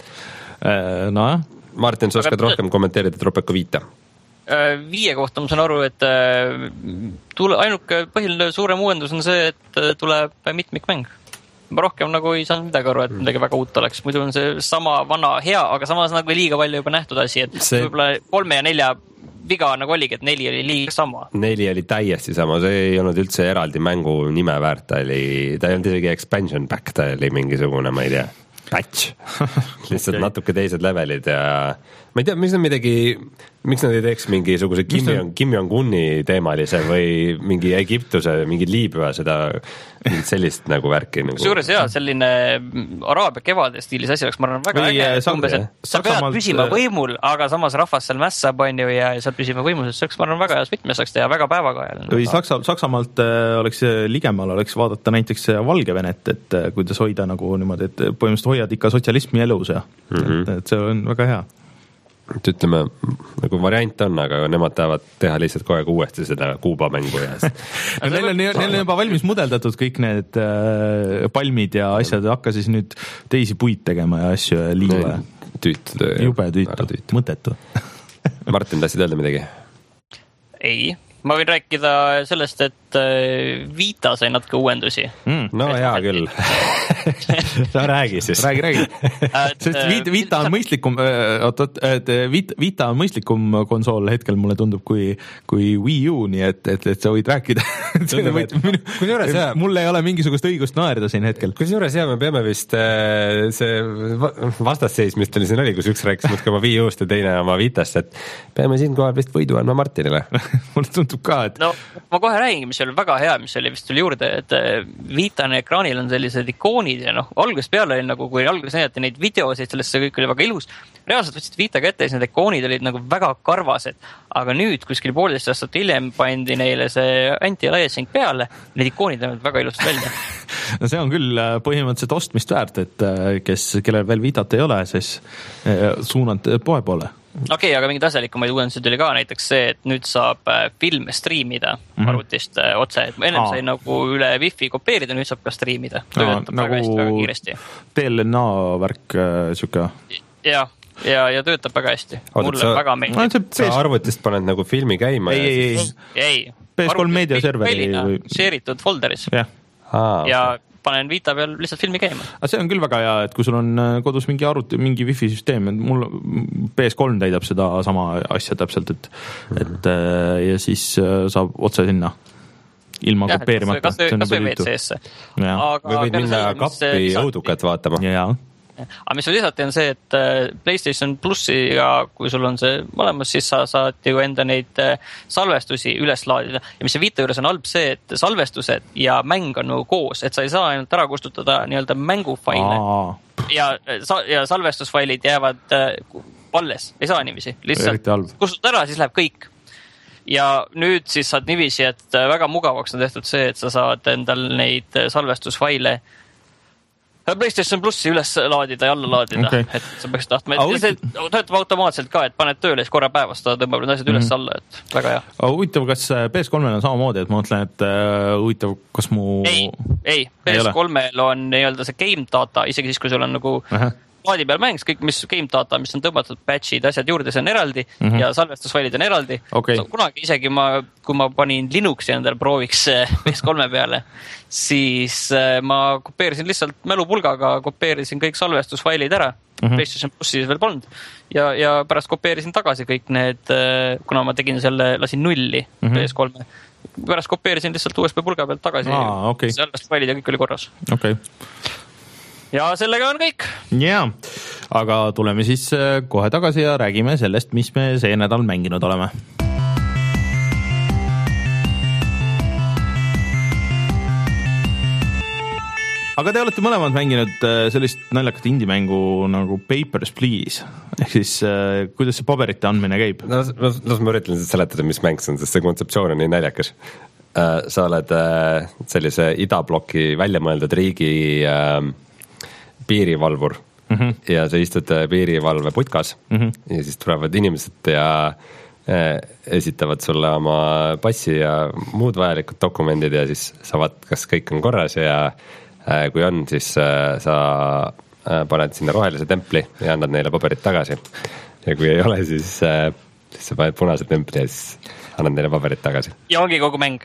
No jah. Martin, sa oskad rohkem kommenteerida Tropico viite? Viie kohta ma saan aru, et tule, ainuke põhiline suurem uuendus on see, et tuleb mitmikmäng. Ma rohkem nagu ei saanud midagi aru, et midagi väga uut oleks. Muidu on see sama vana hea, aga samas nagu liiga palju juba nähtud asi, et see... võib-olla kolme ja nelja viga nagu oligi, et neli oli liiga sama. Neli oli täiesti sama, see ei olnud üldse eraldi mängu nime väärt, ta oli, ta ei olnud isegi expansion pack, ta oli mingisugune, ma ei tea, patch. Lihtsalt natuke teised levelid ja ma ei tea, miks nad midagi, miks nad ei teeks mingisuguse Kim, Jong, Kim Jong-Uni teemalise või mingi Egiptuse, mingi Liibüa seda sellist nagu värki. Nagu... Suures hea, selline Araabia kevade stiilis asi oleks, ma arvan, väga äge. Umbes, et sa pead püsima võimul, aga samas rahvas seal mässab on ju ja saad püsima võimul, see oleks, ma arvan, väga heas võtmes saaks teha, väga päevakajaline. Või Saksa, Saksamaalt oleks ligemal, oleks vaadata näiteks Valgevenet, et kuidas hoida nagu niimoodi, et põhimõtteliselt hoiad ikka sotsialismi elus ja mm-hmm. et, et see on väga hea. Et ütleme, nagu variant on, aga nemad tahavad teha lihtsalt kogu aeg uuesti seda Kuuba mängu ja no, neil, on, neil on juba valmis mudeldatud kõik need äh, palmid ja asjad, hakka siis nüüd teisi puid tegema ja asju ja liiva. Tüütu. Jube tüütu, mõttetu. Martin, tahtsid öelda midagi? Ei, ma võin rääkida sellest, et Vita sai natuke uuendusi. Mm, no hea küll. No räägi siis. Räägi, räägi. Sest Vita, Vita on mõistlikum, oot, oot, et Vita on mõistlikum konsool hetkel mulle tundub kui, kui Wii U, nii et, et, et sa võid rääkida. Tundub, et, minu, hea, mul ei ole mingisugust õigust naerda siin hetkel. Kusjuures hea, me peame vist see vastasseis, mis teil siin oli, kus üks rääkis muudki oma Wii U-st ja teine oma Vitast, et peame siin kohal vist võidu andma Martinile. Mulle tundub ka, et... No, ma kohe räägin, mis oli väga hea, mis oli vist tuli juurde, et Vitane ekraanil on sellised ikoonid ja noh, algusest peale oli nagu, kui alguses näidati neid videosid, sellest see kõik oli väga ilus. Reaalselt võtsid Vita kätte ja need ikoonid olid nagu väga karvased, aga nüüd kuskil poolteist aastat hiljem pandi neile see anti-aliasing peale, need ikoonid on väga ilusad välja. No see on küll põhimõtteliselt ostmist väärt, et kes, kellel veel Vitat ei ole, siis suunad poe poole. Okei, okay, aga mingid asjalikumaid uuendusid oli ka näiteks see, et nüüd saab filme striimida mm-hmm. arvutist otse, et ennem sai nagu üle Wi-Fi kopeerida, nüüd saab ka striimida. Töötab no, väga nagu hästi, väga kiiresti. T L N A värk siuke. Ja, ja, ja töötab väga hästi. Oot, mulle sa, väga meeldib. Sa arvutist paned nagu filmi käima? Ei, ei, ei. ei. P S kolm meedia serveri. Või... Share'itud folderis. Yeah. Ah, ja okay. Panen Vita peal lihtsalt filmi käima. Aga see on küll väga hea, et kui sul on kodus mingi arvuti, mingi Wi-Fi süsteem, et mul P S kolm täidab seda sama asja täpselt, et, et ja siis saab otse sinna ilma ja, kopeerimata. Kas või V C S-e. Või võid minna kappi õudukat vaatama. Jaa. Aga mis lisati on see, et PlayStation Plussiga, kui sul on see olemas, siis sa saad ju enda neid salvestusi üles laadida. Ja mis see Vita juures on halb see, et salvestused ja mäng on nagu koos, et sa ei saa ainult ära kustutada nii-öelda mängufaile. Ja, ja salvestusfailid jäävad alles, ei saa niiviisi. Lihtsalt kustutad ära, siis läheb kõik. Ja nüüd siis saad niiviisi, et väga mugavaks on tehtud see, et sa saad endal neid salvestusfaile PlayStation Plussi üles laadida ja alla laadida, okay. Et sa peaks tahtma, et see töötab automaatselt ka, et paned tööle siis korra päevast, ta tõmbab need asjad üles alla, et väga hea. Huvitav, kas P S kolmel on samamoodi, et ma mõtlen, et huvitav, kas mu... Ei, ei, P S kolmel on nii-öelda see game data, isegi siis, kui sul on nagu Aha. Laadi peal mängs, kõik mis game data, mis on tõmbatud patchid, asjad juurde, see on eraldi mm-hmm. ja salvestusfailid on eraldi. Okay. Kunagi isegi ma, kui ma panin Linuxi endal prooviks P S kolme peale, siis ma kopeerisin lihtsalt mälupulgaga, kopeerisin kõik salvestusfailid ära. Mm-hmm. PlayStation Plussis veel polnud ja, ja pärast kopeerisin tagasi kõik need, kuna ma tegin selle, lasin nulli mm-hmm. P S kolme. Pärast kopeerisin lihtsalt U S B pulga pealt tagasi. Aa, okay. Salvestusfailid ja kõik oli korras. Okei. Okay. Ja sellega on kõik. Jaa, aga tuleme siis kohe tagasi ja räägime sellest, mis me see nädal mänginud oleme. Aga te olete mõlemad mänginud sellist naljakat indie-mängu nagu Papers, Please. Ehk siis, kuidas see paberite andmine käib? No, no, no ma üritan seletada, mis mäng see on, sest see kontseptsioon on nii naljakas. Sa oled sellise idabloki väljamõeldud riigi piirivalvur mm-hmm. ja sa istud piirivalve putkas mm-hmm. ja siis tulevad inimesed ja esitavad sulle oma passi ja muud vajalikud dokumendid ja siis sa vaat, kas kõik on korras ja kui on, siis sa paned sinna rohelise templi ja annad neile paberid tagasi. Ja kui ei ole, siis, siis sa paned punase templi ja siis annad neile paberid tagasi. Ja ongi kogu mäng.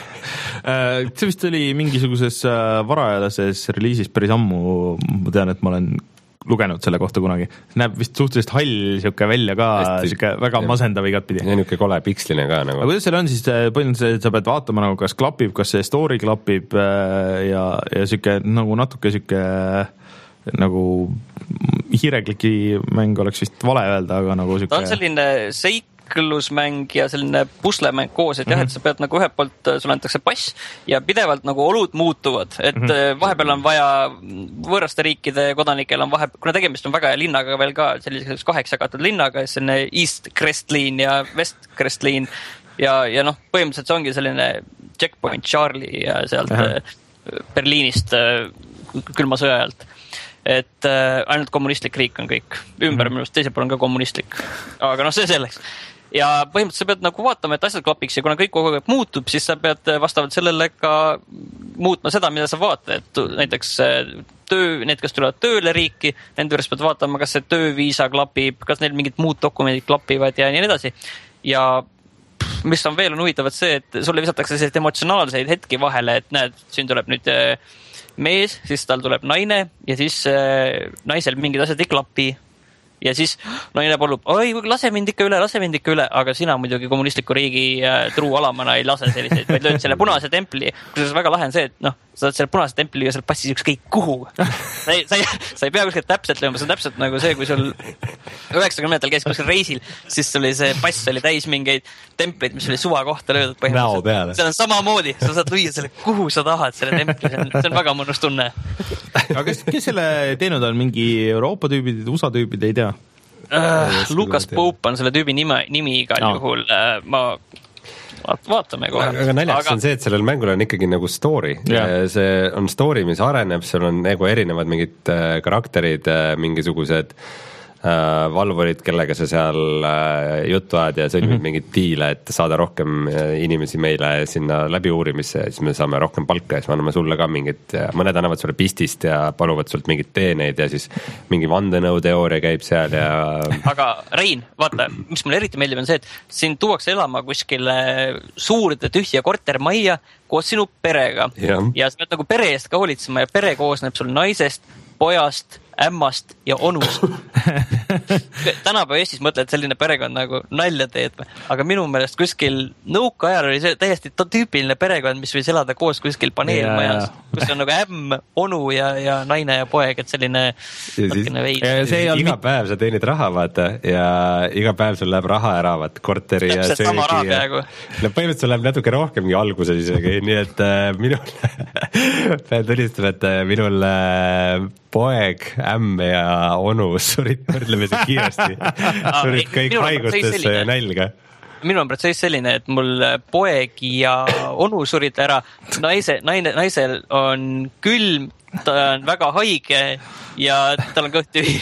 See vist oli mingisuguses varajases reliisis päris ammu, ma tean, et ma olen lugenud selle kohta kunagi. See näeb vist suhteliselt hall siuke välja ka, siuke väga masendav igat pidi. Ja niuke kole piksline ka. Nagu. Aga kuidas seal on siis, põhimõtteliselt sa pead vaatama, nagu, kas klapib, kas see story klapib ja, ja siuke nagu natuke siuke nagu hiirekliki mäng oleks vist vale öelda, aga nagu siuke... Ta on selline seik kõllusmäng ja selline puslemäng koos, et jah, et sa pead nagu ühelt poolt, sulle antakse pass ja pidevalt nagu olud muutuvad, et mm-hmm. vahepeal on vaja võõraste riikide kodanikel on vahepeal, kuna tegemist on väga hea linnaga veel ka, selliseks kaheks jagatud linnaga, selline East Crestline ja West Crestline ja, ja noh, põhimõtteliselt see ongi selline Checkpoint Charlie ja sealt mm-hmm. Berliinist külma sõja ajalt. Et äh, ainult kommunistlik riik on kõik. Ümber mm-hmm. minust teisel pool on ka kommunistlik. Aga noh, see selleks. Ja põhimõtteliselt sa pead nagu vaatama, et asjad klapiks ja kuna kõik kogu aeg muutub, siis sa pead vastavalt sellele ka muutma seda, mida sa vaata. Et näiteks töö, need, kes tulevad tööle riiki, nende juures pead vaatama, kas see tööviisa klapib, kas neil mingid muud dokumendid klapivad ja nii edasi. Ja mis on veel on huvitavat see, et sulle visatakse selliseid emotsionaalseid hetki vahele, et näed, siin tuleb nüüd mees, siis tal tuleb naine ja siis naisel mingid asjad ei klapi. Ja siis naine palub, oi, lase mind ikka üle, lase mind ikka üle, aga sina muidugi kommunistliku riigi truu alamana ei lase selliseid, vaid lööd selle punase templi, kusjuures väga lahe on see, et noh, sa saad selle punase templi ja seal passis ükskõik kuhu. Sa ei, sa ei, sa ei pea kuskilt täpselt lööma, see on täpselt nagu see, kui sul üheksakümnendatel käis kuskil reisil, siis oli see pass oli täis mingeid templeid, mis oli suva kohta löödud põhimõtteliselt. See on samamoodi, sa saad lüüa selle, kuhu sa tahad selle templi, see on, see on väga mõnus tunne. Aga kes, kes selle teinud on, mingi Euroopa tüübid, U S A tüübid, ei tea? Uh, Lucas Pope on selle tüübi nime, nimi igal no. juhul uh, ma vaatame kohe. Aga naljaks aga... on see, et sellel mängul on ikkagi nagu story yeah. see on story, mis areneb, seal on nagu erinevad mingid karakterid, mingisugused äh, valvurid, kellega sa seal äh, juttu ajad ja sõlmid mm -hmm. mingid diile, et saada rohkem inimesi meile sinna läbi uurimisse ja siis me saame rohkem palka ja siis me anname sulle ka mingid, mõned annavad sulle pistist ja paluvad sult mingid teeneid ja siis mingi vandenõuteooria käib seal ja aga Rein, vaata, mis mulle eriti meeldib on see, et sind tuuakse elama kuskile suurde tühja kortermajja koos sinu perega ja, ja sa pead nagu pere eest ka hoolitsema ja pere koosneb sul naisest, pojast, ämmast ja onust. Tänapäeva Eestis mõtled, et selline perekond nagu nalja teed, aga minu meelest kuskil nõukaajal oli see täiesti tüüpiline perekond, mis võis elada koos kuskil paneelmajas, kus on nagu ämm, onu ja, ja naine ja poeg, et selline natukene veits. Iga päev sa teenid raha, vaata, ja iga päev sul läheb raha ära, vaat korteri ja söögi. Ja no põhimõtteliselt sul läheb natuke rohkemgi alguses isegi, nii et äh, minul pean tunnistama, et äh, minul äh, poeg, ämm ja onu surid võrdlemisi kiiresti. Surid kõik haigustesse ja nälga. Minul on protsess selline, et mul poeg ja onu surid ära. Naise, naine, naisel on külm, ta on väga haige ja tal on kõht tühi.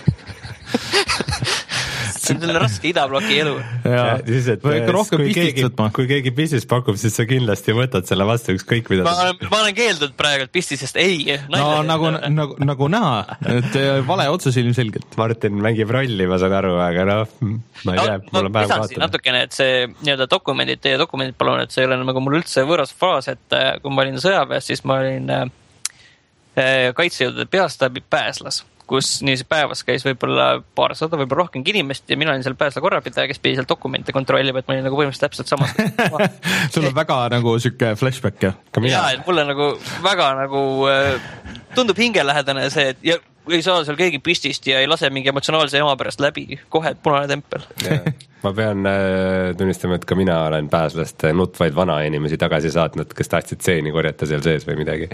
See on selline raske idabloki elu. Ja, siis, et kui keegi, kui keegi pistist pakub, siis sa kindlasti võtad selle vastu ükskõik mida. Ma olen, ma olen keeldud praegu pistisest, ei. No nagu, nagu, nagu näha, et vale otsas ilmselgelt. Martin mängib rolli, ma saan aru, aga noh, ma ei tea, mul on päev vaatama. Natukene, et see nii-öelda dokumendid, teie dokumendid palun, et see ei ole nagu mul üldse võõras fraas, et kui ma olin sõjaväes, siis ma olin kaitsejõudude peastaabi pääslas, kus nii see päevas käis võib-olla paarsada, võib-olla rohkemgi inimest ja mina olin seal pääsla korrapidaja, kes pidi seal dokumente kontrollima, et ma olin nagu põhimõtteliselt täpselt samas. Sul on väga nagu süke flashback, jah? Jaa, et mulle nagu väga nagu tundub hingelähedane see, et ja ei saa seal keegi pistist ja ei lase mingi emotsionaalse ema pärast läbi, kohe punane tempel. Ma pean äh, tunnistama, et ka mina olen pääslast nutvaid vana inimesi tagasi saatnud, kes tahtsid seeni korjata seal sees või midagi.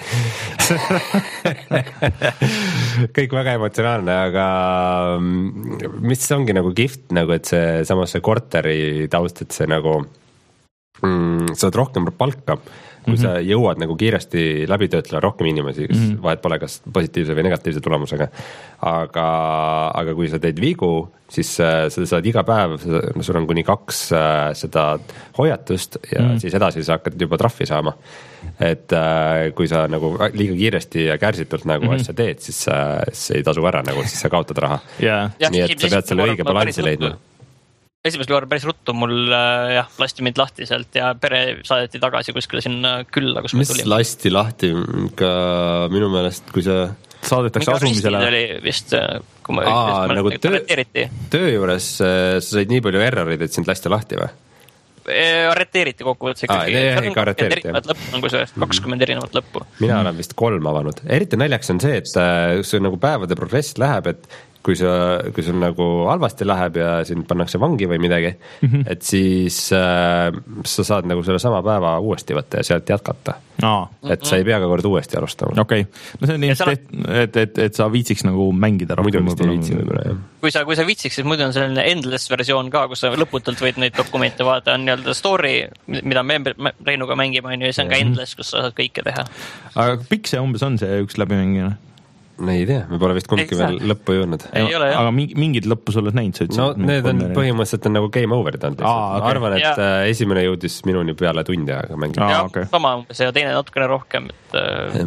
Kõik väga emotsionaalne, aga mis ongi nagu gift, nagu, et see samas see korteri taust, et see nagu mm, saad rohkem palka, kui mm-hmm. sa jõuad nagu kiiresti läbi töötleda rohkem inimesi, kes mm-hmm. vahet pole kas positiivse või negatiivse tulemusega. Aga, aga kui sa teed vigu, siis äh, sa saad iga päev, sul on kuni kaks äh, seda hoiatust ja mm-hmm. siis edasi sa hakkad juba trahvi saama. Et äh, kui sa nagu liiga kiiresti ja kärsitult nagu mm-hmm. asja teed, siis äh, see ei tasu ära nagu, siis sa kaotad raha. Yeah. Nii et sa pead selle õige balansi leidma. Esimesel korral päris ruttu mul jah, lasti mind lahti sealt ja pere saadeti tagasi kuskile sinna külla, kus me tulime. Mis lasti lahti? Ka minu meelest, kui sa saadetakse asumisele. Oli vist, kui ma Aa, ütles, nagu töö, töö juures sa said nii palju errorid, et sind lasti lahti või? Arreteeriti kokkuvõttes ikkagi. Aa, ikka arreteeriti, jah. Lõpp on kui see kakskümmend erinevat lõppu. Mina olen vist kolm avanud. Eriti naljaks on see, et see nagu päevade progress läheb, et kui sa, kui sul nagu halvasti läheb ja sind pannakse vangi või midagi, mm-hmm. et siis äh, sa saad nagu selle sama päeva uuesti võtta ja sealt jätkata. Aa. Et sa ei pea ka kord uuesti alustama. Okei. Okay. No see on nii, et, et, et, et sa viitsiks nagu mängida. Muidu vist ei viitsi võib-olla, jah. Kui sa, kui sa viitsiks, siis muidu on selline endless versioon ka, kus sa lõputult võid neid dokumente vaadata, on nii-öelda story, mida me Reinuga mängime, on ju, see on ka endless, kus sa saad kõike teha. Aga pikk see umbes on see üks läbimängimine? Ei tea, me pole vist kumbki veel lõppu jõudnud. Aga mingid lõppu sa oled näinud? No need on põhimõtteliselt on nagu game over'id olnud. Aa, okay. Ma arvan, et ja. esimene jõudis minuni peale tundi aega mängida. Ja, okay. Sama umbes ja teine natukene rohkem. Et,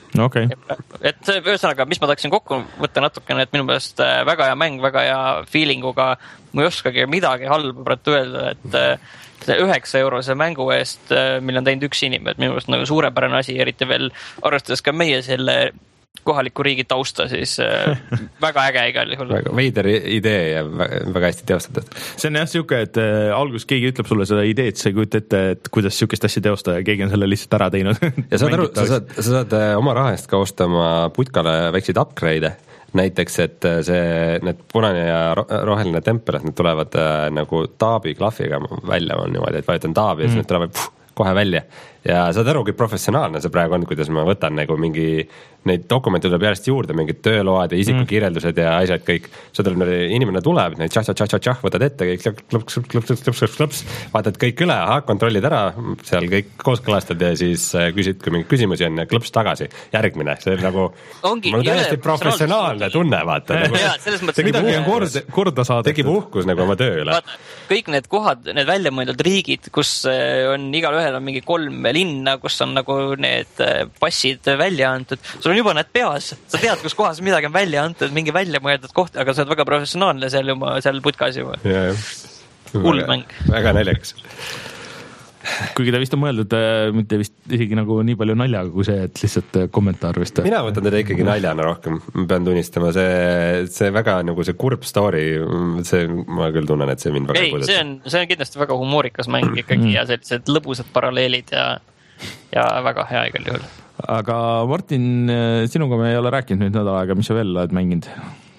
Okay. et see ühesõnaga, mis ma tahaksin kokku võtta natukene, et minu meelest väga hea mäng, väga hea feelinguga, ma ei oskagi midagi halba praegu öelda, et see üheksa eurose mängu eest, mille on teinud üks inimene, et minu meelest nagu suurepärane asi, eriti veel arvestades ka meie selle kohaliku riigi tausta, siis väga äge igal juhul. Väga veider idee ja väga hästi teostatud. See on jah siuke, et äh, algus keegi ütleb sulle seda ideed, sa ei kujuta ette, et kuidas siukest asja teostada ja keegi on selle lihtsalt ära teinud. Ja saad aru, sa saad, sa saad oma raha eest ka osta oma putkale väikseid upgrade'e. Näiteks, et see, need punane ja roheline temper, need tulevad äh, nagu taabi klahviga välja on niimoodi, et vajutan taabi ja mm. siis need tulevad puh, kohe välja. Ja saad aru, kui professionaalne see praegu on, kuidas ma võtan nagu mingi, neid dokumente tuleb järjest juurde, mingid tööload ja isikukirjeldused ja asjad kõik. See tuleb, inimene tuleb, neid tšah-tšah-tšah-tšah, võtad ette, kõik klõps, klõps, klõps, klõps, klõps, vaatad kõik üle, aha, kontrollid ära, seal kõik kooskõlastad ja siis küsid, kui mingi küsimusi on ja klõps tagasi. Järgmine, see on nagu, ongi, mul on täiesti professionaalne tunne, vaata. Nagu, ja, selles mõttes, midagi on kord, korda saada. Tekib uhkus nagu oma töö üle. Vaata, kõik need kohad, need väljamõeldud riigid, kus on igal ühel on mingi kolm linna, kus on nagu need passid välja antud. Sul on juba need peas. Sa tead, kus kohas midagi on välja antud, mingi välja mõeldud koht, aga sa oled väga professionaalne seal, juba, seal putkas juba. Hull mäng. Väga naljakas. Kuigi ta vist on mõeldud mitte vist isegi nagu nii palju naljaga kui see, et lihtsalt kommentaar vist. Mina võtan teda ikkagi naljana rohkem, ma pean tunnistama, see, see väga nagu see kurb story, see, ma küll tunnen, et see mind väga ei, ei see on, see on kindlasti väga humoorikas mäng ikkagi mm. ja sellised lõbusad paralleelid ja, ja väga hea igal juhul. Aga Martin, sinuga me ei ole rääkinud nüüd nädal aega, mis sa veel oled mänginud?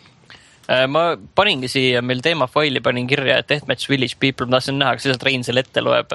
Ma paningi siia meil teemafaili panin kirja, et Deathmatch Village People, ma tahtsin näha, kas lihtsalt Rein selle ette loeb.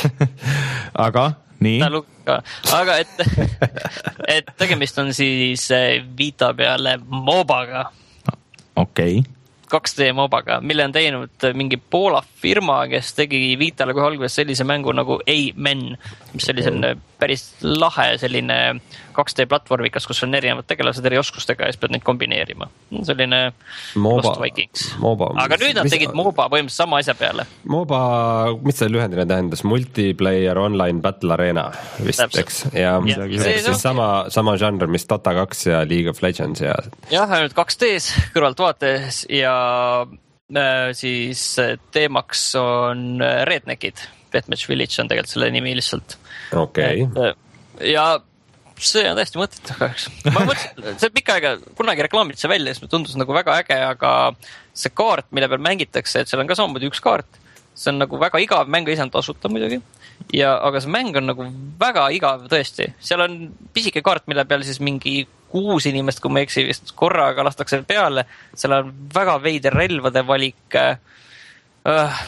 aga, nii? Aga et, et tegemist on siis Vita peale MOBAga. Okei. Okay. kaks D MOBAga, mille on teinud mingi Poola firma, kes tegi Vitale kohe alguses sellise mängu nagu Amen, mis oli selline päris lahe selline kaks D platvormikas, kus on erinevad tegelased eri oskustega ja siis pead neid kombineerima. Selline MOBA, Lost Vikings. MOBA. Aga nüüd nad mis, tegid MOBA põhimõtteliselt sama asja peale. MOBA, mis see lühendina tähendas? Multiplayer Online Battle Arena vist, eks? Ja, ja see, siis sama, sama žanr, mis Dota kaks ja League of Legends. Ja jah, ainult kaks D's kõrvalt vaates ja äh, siis teemaks on Redneckid. Deathmatch Village on tegelikult selle nimi lihtsalt. Okei. Okay. Ja see on täiesti mõttetu kahjuks. Ma mõtlesin, see pikka aega, kunagi reklaamid see välja, siis tundus nagu väga äge, aga see kaart, mille peal mängitakse, et seal on ka samamoodi üks kaart. See on nagu väga igav, mäng ise on tasuta muidugi. Ja, aga see mäng on nagu väga igav tõesti. Seal on pisike kaart, mille peal siis mingi kuus inimest, kui ma eksi vist korraga lastakse peale. Seal on väga veider relvade valik. Äh,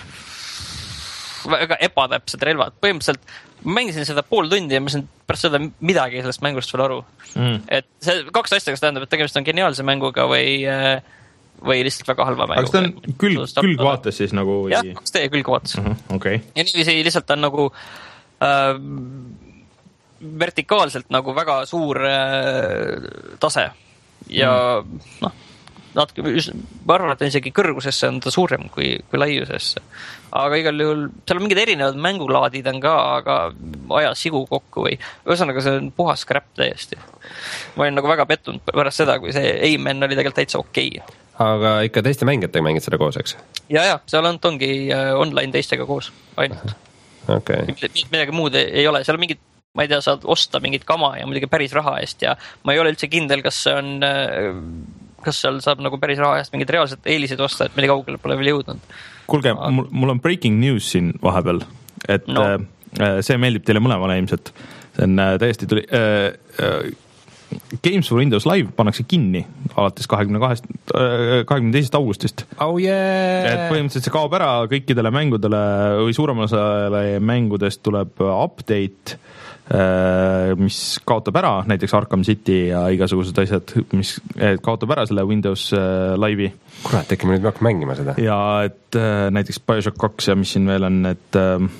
väga ebatäpsed relvad. Põhimõtteliselt ma mängisin seda pool tundi ja ma sain pärast seda midagi sellest mängust veel aru. Mm. Et see kaks asja, kas tähendab, et tegemist on geniaalse mänguga või, või lihtsalt väga halva mänguga. Aga kas ta on külg, külgvaates siis nagu? Või... jah, kaks D külgvaates. Uh-huh, okay. Ja niiviisi lihtsalt on nagu äh, vertikaalselt nagu väga suur äh, tase. Ja mm. noh, natuke, ma arvan, et isegi kõrgusesse on ta suurem kui, kui laiusesse. Aga igal juhul, seal on mingid erinevad mängulaadid on ka, aga aja sigu kokku või ühesõnaga see on puhas crap täiesti. Ma olin nagu väga pettunud pärast seda, kui see Amen oli tegelikult täitsa okei. Aga ikka teiste mängijatega mängid seda koos, eks? Ja, ja, seal on ongi online teistega koos ainult. Okay. Midagi muud ei ole, seal on mingid, ma ei tea, saad osta mingid kama ja muidugi päris raha eest ja ma ei ole üldse kindel, kas see on... kas seal saab nagu päris raha eest mingid reaalsed eelised osta, et meil kaugele pole veel jõudnud. Kuulge, mul, mul on breaking news siin vahepeal, et no. äh, see meeldib teile mõlemale ilmselt. See on äh, täiesti tuli... Äh, äh, Games for Windows Live pannakse kinni alates kahekümne kahest, äh, kahekümne teisest augustist. Oh yeah! Et põhimõtteliselt see kaob ära kõikidele mängudele või suuremal osale mängudest tuleb update, mis kaotab ära näiteks Arkham City ja igasugused asjad, mis kaotab ära selle Windows Live'i. Kurat, äkki me nüüd hakkame mängima seda. Ja et näiteks BioShock kaks ja mis siin veel on, et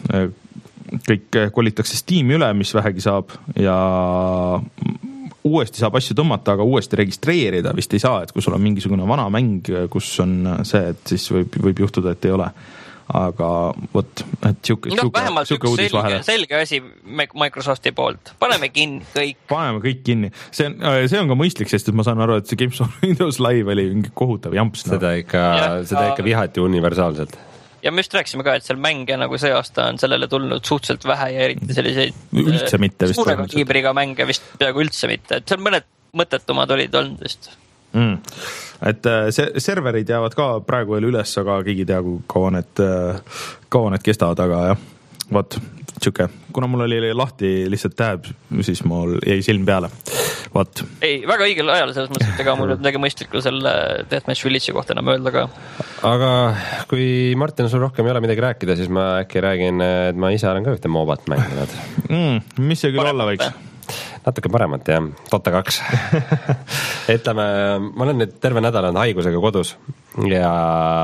kõik kolitakse Steam'i üle, mis vähegi saab ja uuesti saab asju tõmmata, aga uuesti registreerida vist ei saa, et kui sul on mingisugune vana mäng, kus on see, et siis võib, võib juhtuda, et ei ole. aga vot, et siuke, no, siuke, vähemalt siuke üks uudis selge, vahele. selge asi Microsofti poolt. Paneme kinni kõik. Paneme kõik kinni. See on, see on ka mõistlik, sest ma saan aru, et see Games on Windows Live oli mingi kohutav jamps. No. Seda ikka, seda ikka vihati universaalselt. Ja me just rääkisime ka, et seal mänge nagu see aasta on sellele tulnud suhteliselt vähe ja eriti selliseid üldse mitte vist. Suurega kiibriga mänge vist peaaegu üldse mitte. Et seal mõned mõttetumad olid olnud vist. Mm. Et see serverid jäävad ka praegu veel üles, aga keegi tea, kui kaua need, kaua need kestavad, aga jah, vot, tšuke. Kuna mul oli lahti lihtsalt tab, siis mul jäi silm peale. Vot. Ei, väga õigel ajal selles mõttes, et ega mul midagi mõistlikku selle Deathmatch Village'i kohta enam öelda ka. Aga kui Martin, sul rohkem ei ole midagi rääkida, siis ma äkki räägin, et ma ise olen ka ühte moobat mänginud. Mm, mis see küll Paremat, olla võiks? Natuke paremat, jah. Dota kaks. Ütleme, ma olen nüüd terve nädal on haigusega kodus ja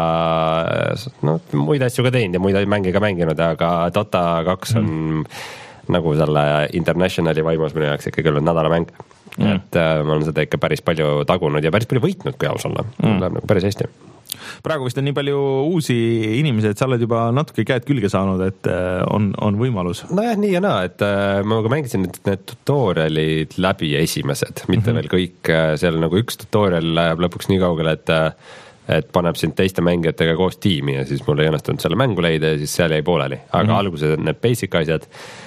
no, muid asju ka teinud ja muid mänge ka mänginud, aga Dota kaks on mm. nagu selle Internationali vaimus minu jaoks ikka küll nädala mäng. Mm. Et äh, ma olen seda ikka päris palju tagunud ja päris palju võitnud, kui aus olla. Mm. Läheb nagu päris hästi. Praegu vist on nii palju uusi inimesi, et sa oled juba natuke käed külge saanud, et on, on võimalus. No jah, nii ja naa, et äh, ma ka mängisin need, need tutorialid läbi esimesed, mitte mm-hmm. veel kõik. Seal nagu üks tutorial läheb lõpuks nii kaugele, et, et paneb sind teiste mängijatega koos tiimi ja siis mul ei õnnestunud selle mängu leida ja siis seal jäi pooleli. Aga mm-hmm. alguses need basic asjad,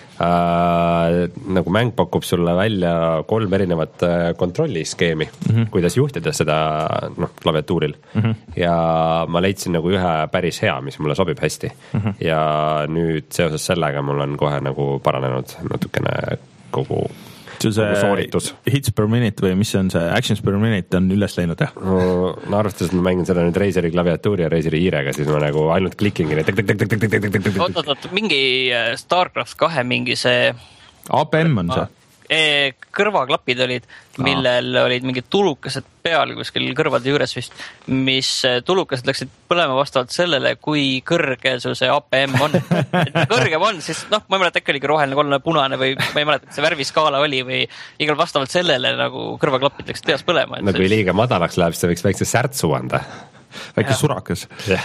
Äh, nagu mäng pakub sulle välja kolm erinevat kontrolliskeemi, mm-hmm. kuidas juhtida seda noh, klaviatuuril mm-hmm. ja ma leidsin nagu ühe päris hea, mis mulle sobib hästi mm-hmm. ja nüüd seoses sellega mul on kohe nagu paranenud natukene kogu sooritus. Hits per minute või mis see on see actions per minute on üles läinud, jah? No, no arvestades, et ma mängin selle nüüd Razeri klaviatuuri ja Razeri hiirega, siis ma nagu ainult klikkingin. Oot, oot, oot, mingi Starcraft kahe mingi see A P M on see? Kõrvaklapid olid, millel Aa. olid mingid tulukased peal kuskil kõrvade juures vist, mis tulukased läksid põlema vastavalt sellele, kui kõrge su see A P M on. Et kõrgem on, siis noh, ma ei mäleta, äkki oligi roheline, kollane, punane või ma ei mäleta, et see värviskaala oli või igal vastavalt sellele nagu kõrvaklapid läksid teas põlema. No kui liiga madalaks läheb, see võiks väikse särtsu anda. Väike surakas. Jah.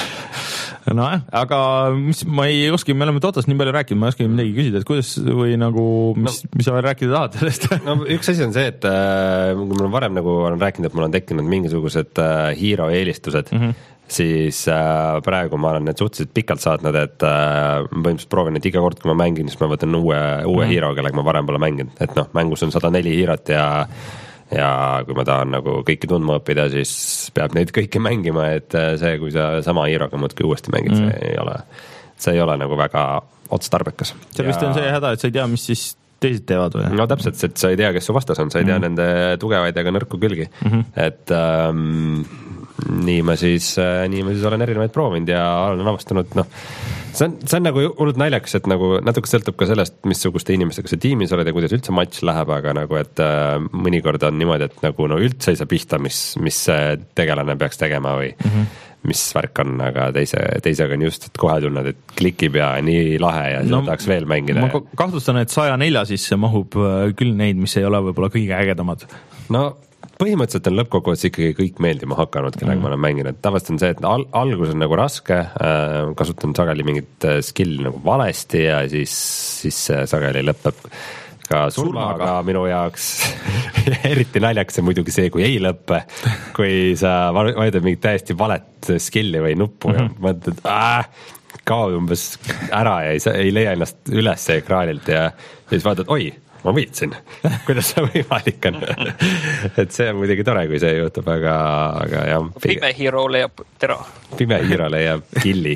No jah, aga mis, ma ei oski, me oleme Dotast nii palju rääkinud, ma ei oski midagi küsida, et kuidas või nagu, mis, no, mis sa veel rääkida tahad sellest? No üks asi on see, et äh, kui mul on varem nagu olen rääkinud, et mul on tekkinud mingisugused äh, hero eelistused, mm-hmm. siis äh, praegu ma olen need suhteliselt pikalt saatnud, et äh, ma põhimõtteliselt proovin, et iga kord, kui ma mängin, siis ma võtan uue, uue mm-hmm. hero, kellega ma varem pole mänginud, et noh, mängus on sada neli hirot ja ja kui ma tahan nagu kõiki tundma õppida, siis peab neid kõiki mängima, et see, kui sa sama hiiroga muudki uuesti mängid, mm. see ei ole, see ei ole nagu väga otstarbekas. See vist on see häda, et sa ei tea, mis siis teised teevad või? No täpselt, et sa ei tea, kes su vastas on, sa ei tea mm. nende tugevaid ega nõrku külgi. Mm-hmm. Et ähm, nii ma siis, nii ma siis olen erinevaid proovinud ja olen avastanud, noh, see on, see on nagu hullult naljakas, et nagu natuke sõltub ka sellest, missuguste inimestega sa tiimis oled ja kuidas üldse matš läheb, aga nagu, et äh, mõnikord on niimoodi, et nagu no üldse ei saa pihta, mis, mis tegelane peaks tegema või mm-hmm. mis värk on, aga teise, teisega on just, et kohe tunned, et klikib ja nii lahe ja seda no, tahaks veel mängida. Ma kahtlustan, et saja nelja sisse mahub küll neid, mis ei ole võib-olla kõige ägedamad. No põhimõtteliselt on lõppkokkuvõttes ikkagi kõik meeldima hakanud, kellega mm. ma olen mänginud. Tavaliselt on see, et al- algus on nagu raske, äh, kasutan sageli mingit skill'i nagu valesti ja siis, siis sageli lõpeb ka surmaga minu jaoks. Eriti naljaks on muidugi see, kui ei lõppe, kui sa vajutad mingit täiesti valet skill'i või nuppu mm-hmm. ja mõtled, äh, kaod umbes ära ja ei, ei leia ennast üles ekraanilt ja siis vaatad, oi, ma võitsin. Kuidas see võimalik on? Et see on muidugi tore, kui see juhtub, aga, aga jah. Pime hero leiab tera. Pime hero leiab killi.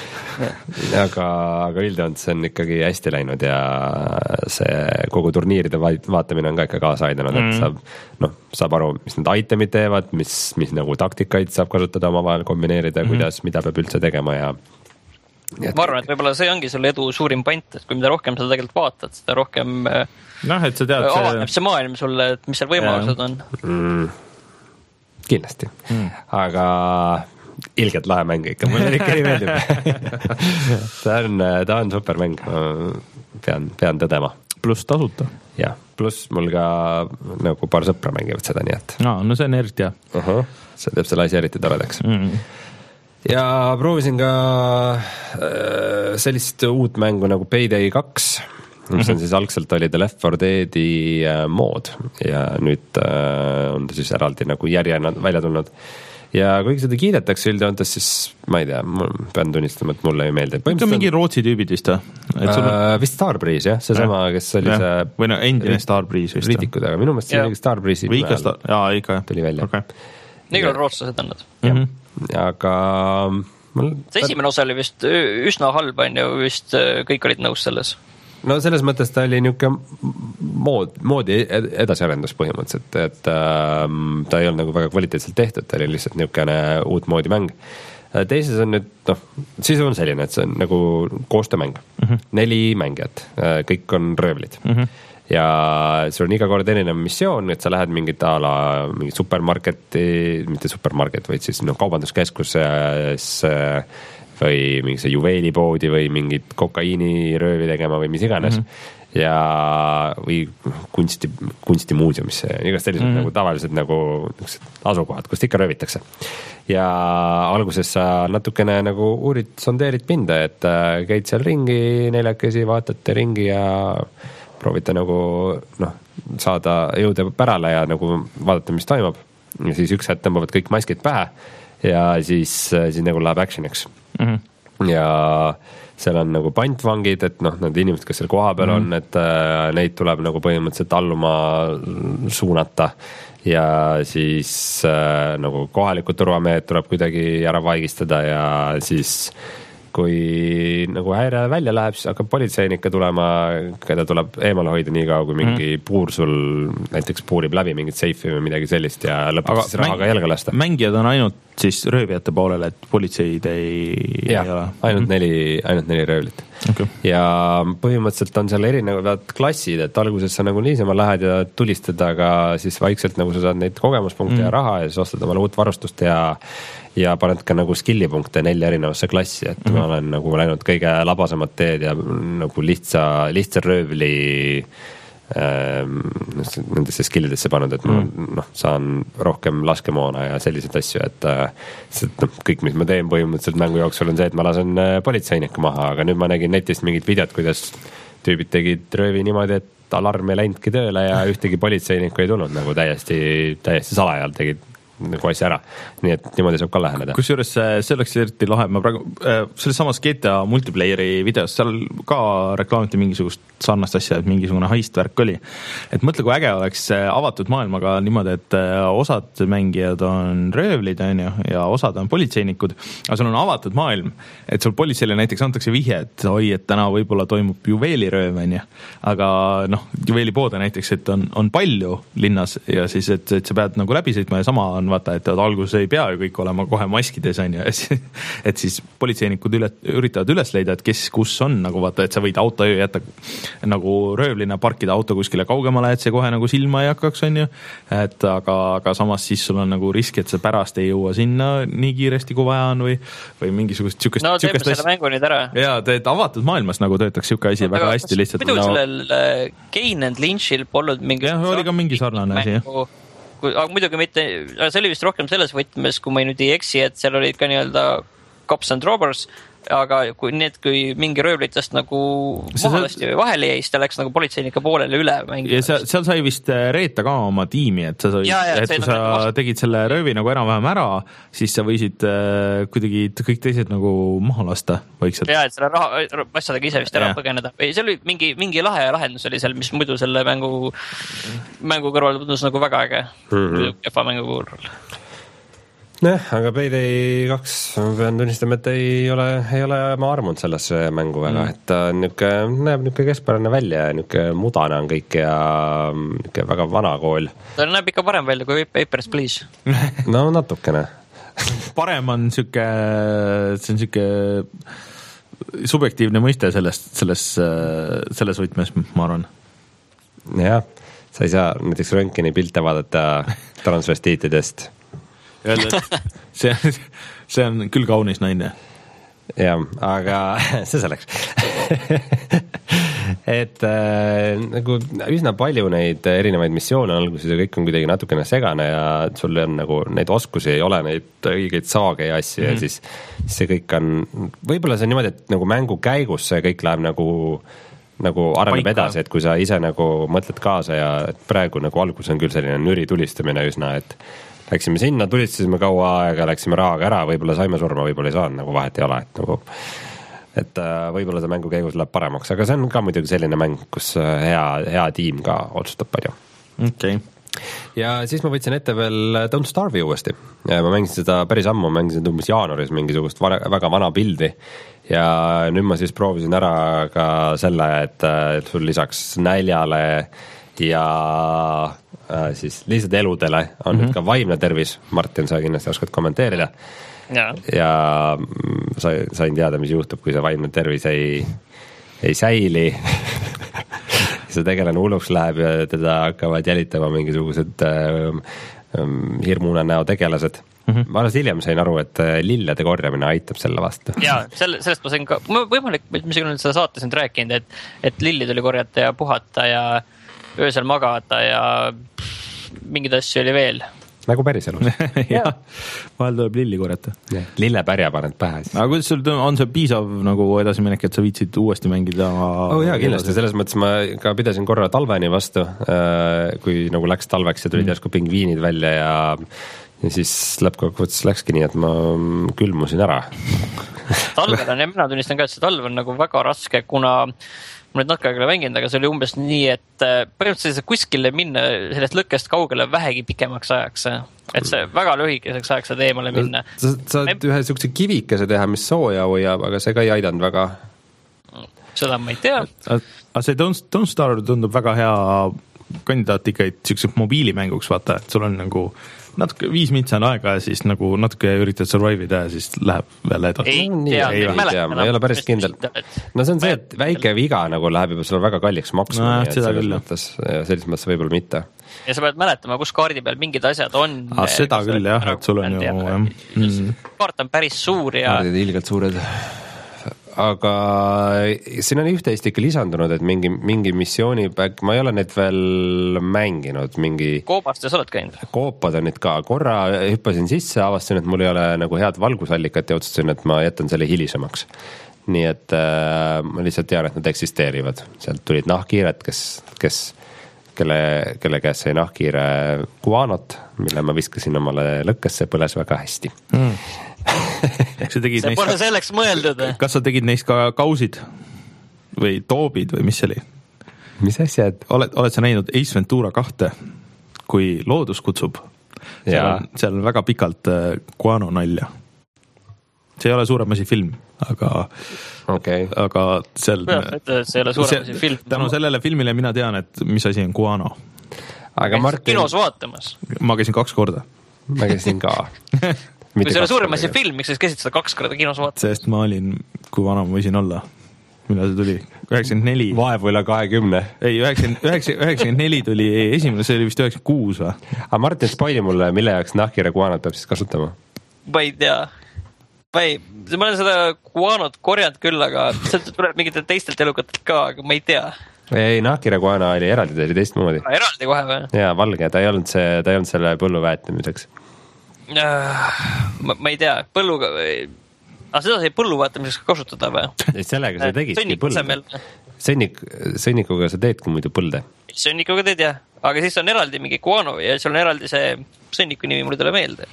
aga, aga üldjoont see on ikkagi hästi läinud ja see kogu turniiride vaatamine on ka ikka kaasa aidanud, et saab, no, saab aru, mis need itemid teevad, mis, mis nagu taktikaid saab kasutada omavahel kombineerida, mm-hmm. kuidas, mida peab üldse tegema ja ma arvan, et võib-olla see ongi selle edu suurim pant, et kui mida rohkem sa tegelikult vaatad, seda rohkem no, et sa tead, avaneb see... see maailm sulle, et mis seal võimalused on. Mm, kindlasti. Mm. Aga ilgelt lahe mäng ikka, mulle ikka ei meeldib. ta on, ta on super mäng, pean, pean tõdema. Pluss tasuta. Jah, pluss mul ka nagu paar sõpra mängivad seda, nii et. No, no see on eriti, jah. Uh-huh. See teeb selle asi eriti toredaks. Mm. ja proovisin ka sellist uut mängu nagu Payday kaks, mis on siis algselt oli The Left four Dead'i mood ja nüüd on ta siis eraldi nagu järjena välja tulnud. Ja kuigi seda kiidetakse üldjoontes, siis ma ei tea, ma pean tunnistama, et mulle ei meeldi. Ikka mingi Rootsi tüübid vist, äh, vist Starbreeze, jah, see sama, kes oli ja. see või no endine Starbreeze vist. Riitikud, aga minu meelest see oli Starbreeze'i või ikka, sta- jaa, ikka tuli välja. Okay. Nii küll rootslased on nad. Mm-hmm. Aga mul... see esimene osa oli vist üsna halb, on ju, vist kõik olid nõus selles. No selles mõttes ta oli niisugune mood, moodi edasiarendus põhimõtteliselt, et äh, ta ei olnud nagu väga kvaliteetselt tehtud, ta oli lihtsalt niisugune uut moodi mäng. Teises on nüüd, noh, sisu on selline, et see on nagu koostöömäng. Mm-hmm. Neli mängijat, kõik on röövlid. Mm-hmm. Ja sul on iga kord erinev missioon, et sa lähed mingit a la mingi supermarketi, mitte supermarket, vaid siis no, kaubanduskeskuses või mingi see juveelipoodi või mingit kokaiiniröövi tegema või mis iganes mm-hmm. ja või kunsti, kunstimuuseumisse ja igast sellised mm-hmm. nagu tavalised nagu asukohad, kust ikka röövitakse. Ja alguses sa natukene nagu uurid, sondeerid pinda, et käid seal ringi, neljakesi, vaatate ringi ja proovite nagu noh, saada jõuda pärale ja nagu vaadata, mis toimub. Ja siis üks hetk tõmbavad kõik maskid pähe ja siis, siis nagu läheb actioniks. Mm-hmm. Ja seal on nagu pantvangid, et noh, need inimesed, kes seal koha peal mm-hmm. on, et äh, neid tuleb nagu põhimõtteliselt alluma suunata ja siis äh, nagu kohalikud turvamehed tuleb kuidagi ära vaigistada ja siis kui nagu häire välja läheb, siis hakkab politseinike tulema, keda tuleb eemale hoida nii kaua, kui mingi mm. puur sul näiteks puurib läbi mingit seifi või midagi sellist ja lõpuks siis rahaga jälga lasta. Mängijad on ainult siis röövijate poolel, et politseid ei, ja, ei ole? ainult neli, ainult neli röövlit. Okay. Ja põhimõtteliselt on seal erinevad klassid, et alguses sa nagu niisama lähed ja tulistad, aga siis vaikselt nagu sa saad neid kogemuspunkte mm. ja raha ja siis ostad omale uut varustust ja ja paned ka nagu skillipunkte nelja erinevasse klassi, et mm-hmm. ma olen nagu läinud kõige labasemad teed ja nagu lihtsa, lihtsa röövli ähm, nendesse skillidesse pannud, et mm-hmm. ma noh, saan rohkem laskemoona ja selliseid asju, et see, no, kõik, mis ma teen põhimõtteliselt mängu jooksul on see, et ma lasen politseinikku maha, aga nüüd ma nägin netist mingit videot, kuidas tüübid tegid röövi niimoodi, et alarm ei läinudki tööle ja ühtegi politseinikku ei tulnud, nagu täiesti, täiesti salajal tegid nagu asja ära. Nii et niimoodi saab ka läheneda. Kusjuures see oleks eriti lahe, ma praegu selles samas G T A multiplayeri videos, seal ka reklaamiti mingisugust sarnast asja, et mingisugune heistvärk oli. Et mõtle, kui äge oleks avatud maailmaga niimoodi, et osad mängijad on röövlid on ju, ja osad on politseinikud, aga sul on avatud maailm, et sul politseile näiteks antakse vihje, et oi, et täna võib-olla toimub juveelirööv on ju, aga noh, juveelipoode näiteks, et on, on palju linnas ja siis, et, et sa pead nagu läbi sõitma ja sama on vaata, et alguses ei pea ju kõik olema kohe maskides on ju, et siis politseinikud üle, üritavad üles leida, et kes kus on, nagu vaata, et sa võid auto jätta nagu röövlina parkida auto kuskile kaugemale, et see kohe nagu silma ei hakkaks on ju, et aga, aga samas siis sul on nagu risk, et sa pärast ei jõua sinna nii kiiresti kui vaja on või, või mingisugust tsükest, no teeme selle mängu nüüd ära. Jaa, et avatud maailmas nagu töötaks siuke asi no, väga hästi lihtsalt. Muidu sellel Kane and Lynchil polnud mingi jah, oli ka mingi sarnane asi, jah. Aga muidugi mitte, see oli vist rohkem selles võtmes, kui ma nüüd ei eksi, et seal olid ka nii-öelda cops and robbers, aga kui need, kui mingi röövlitest nagu mahalasti või vahele jäi, siis ta läks nagu politseinike poolele üle mängida. Ja seal, seal sai vist reeta ka oma tiimi, et, sa sai, ja, ja, et kui sa nagu tegid selle röövi nagu enam-vähem ära, siis sa võisid äh, kuidagi kõik teised nagu maha lasta vaikselt. Ja, et selle raha, asjadega ise vist ära ja. Põgeneda. Või see oli mingi, mingi lahe lahendus oli seal, mis muidu selle mängu, mängu kõrval tundus nagu väga äge. Mm-hmm. Kefa mängu kõrval. Noh, aga Payday kaks pean tunnistama, et ei ole, ei ole ma armunud sellesse mängu väga, mm. et ta niuke, näeb niuke keskpärane välja ja niuke mudane on kõik ja niuke väga vana kool. Ta näeb ikka parem välja kui Papers, Please. No natukene. Parem on siuke, see on siuke subjektiivne mõiste sellest, selles, selles võtmes, ma arvan. Jah, sa ei saa näiteks Rönkini pilte vaadata transvestiitidest. Öelda, see, see on küll kaunis naine. Jah, aga see selleks. et äh, nagu üsna palju neid erinevaid missioone alguses ja kõik on kuidagi natukene segane ja sul on nagu neid oskusi ei ole, neid õigeid saage ja asju mm-hmm. ja siis see kõik on, võib-olla see on niimoodi, et nagu mängu käigus see kõik läheb nagu nagu areneb Paika. edasi, et kui sa ise nagu mõtled kaasa ja praegu nagu algus on küll selline nüri tulistamine üsna, et läksime sinna, tulistasime kaua aega, läksime rahaga ära, võib-olla saime surma, võib-olla ei saanud, nagu vahet ei ole, et nagu et võib-olla see mängu käigus läheb paremaks, aga see on ka muidugi selline mäng, kus hea, hea tiim ka otsustab palju. Okei. Ja siis ma võtsin ette veel Don't Starve'i uuesti. Ja ma mängisin seda päris ammu, mängisin umbes jaanuaris mingisugust väga vana pildi ja nüüd ma siis proovisin ära ka selle, et sul lisaks näljale ja äh, siis lihtsalt eludele on mm-hmm. nüüd ka vaimne tervis. Martin, sa kindlasti oskad kommenteerida. Ja, ja sain, sain teada, mis juhtub, kui see vaimne tervis ei, ei säili. see tegelane hulluks läheb ja teda hakkavad jälitama mingisugused äh, hirmuna näo tegelased. Mm-hmm. ma alles hiljem sain aru, et lillede korjamine aitab selle vastu. Jaa, selle, sellest ma sain ka, võimalik, mis on seda saates nüüd rääkinud, et, et lilli tuli korjata ja puhata ja öösel magada ja mingid asju oli veel. Nagu päris elus. jah, vahel tuleb lilli korjata. Lillepärja paned pähe. Aga kuidas sul on see piisav nagu edasiminek, et sa viitsid uuesti mängida? Oh jaa, kindlasti, selles mõttes ma ka pidasin korra talveni vastu, kui nagu läks talveks ja tulid mm. järsku pingviinid välja ja ja siis lõppkokkuvõttes läkski nii, et ma külmusin ära. Talvel on, ja mina tunnistan ka, et see talv on nagu väga raske, kuna ma nüüd natuke aega mänginud, aga see oli umbes nii, et põhimõtteliselt kuskile minna sellest lõkkest kaugele vähegi pikemaks ajaks. Et see väga lühikeseks ajaks saad eemale minna. Sa saad ühe sukse kivikese teha, mis sooja hoiab, aga see ka ei aidanud väga. Seda ma ei tea. Aga see Don't, Don't Starve tundub väga hea kandidaat ikka siukseks mobiilimänguks, vaata, et sul on nagu natuke viis mintsa on aega ja siis nagu natuke üritad survive ida ja siis läheb veel edasi. Ei, ei, tea, ei, ei tea, ma ei ole päris kindel. No see on see, et väike viga nagu läheb juba sulle väga kalliks maksma. No, seda küll. Selles mõttes võib-olla mitte. Ja sa pead mäletama, kus kaardi peal mingid asjad on. Ah, seda küll jah, et sul on ju... Mm. Kaart on päris suur ja... Kaardid ilgelt suured. Aga siin on üht-teist ikka lisandunud, et mingi, mingi missiooni back, ma ei ole neid veel mänginud, mingi... Koobastes oled käinud? Koopad on nüüd ka, korra hüppasin sisse, avastasin, et mul ei ole nagu head valgusallikat ja otsustasin, et ma jätan selle hilisemaks. Nii et äh, ma lihtsalt tean, et nad eksisteerivad. Sealt tulid nahkiired, kes, kes, kelle, kelle käes sai nahkiire guanot, mille ma viskasin omale lõkkesse, põles väga hästi. Mm. see pole selleks mõeldud. Kas sa tegid neist ka kausid või toobid või mis see oli? Mis asjad? Oled, oled sa näinud Ace Ventura kahte, kui loodus kutsub? Seal on, seal on väga pikalt äh, guano nalja. See ei ole suurem asi film, aga, okay. aga seal, see ei ole suurem asi film. Tänu sellele filmile mina tean, et mis asi on guano. Aga Martin... Kinos vaatamas? Ma käisin kaks korda. Ma käisin ka. kui see oli suurem asi film, miks sa käisid seda kaks korda kinos vaatama? Sest ma olin, kui vana ma võisin olla. Millal see tuli? üheksakümmend neli. Vaevu üle kahekümne. Ei, üheksakümmend neli tuli esimene, see oli vist üheksakümmend kuus või? Aga Martin, spoili mulle, mille jaoks nahkire guanot peab siis kasutama? Ma ei tea. Ma, ei, ma olen seda guanot korjanud küll, aga see tuleb mingitelt teistelt elukatelt ka, aga ma ei tea. Ei, nahkire guana oli eraldi, ta oli teistmoodi. Eraldi kohe või? Jaa, valge, ta ei olnud, see, ta ei olnud selle põllu väetamiseks. Ma, ma ei tea, põlluga aga seda sai põllu vaatamiseks kasutada või? Sellega sa tegidki põlde. Sõnnik, sõnnikuga sa teedki muidu põlde. Sõnnikuga teed jah, aga siis on eraldi mingi guano ja seal on eraldi see sõnniku nimi, mul ei tule meelde.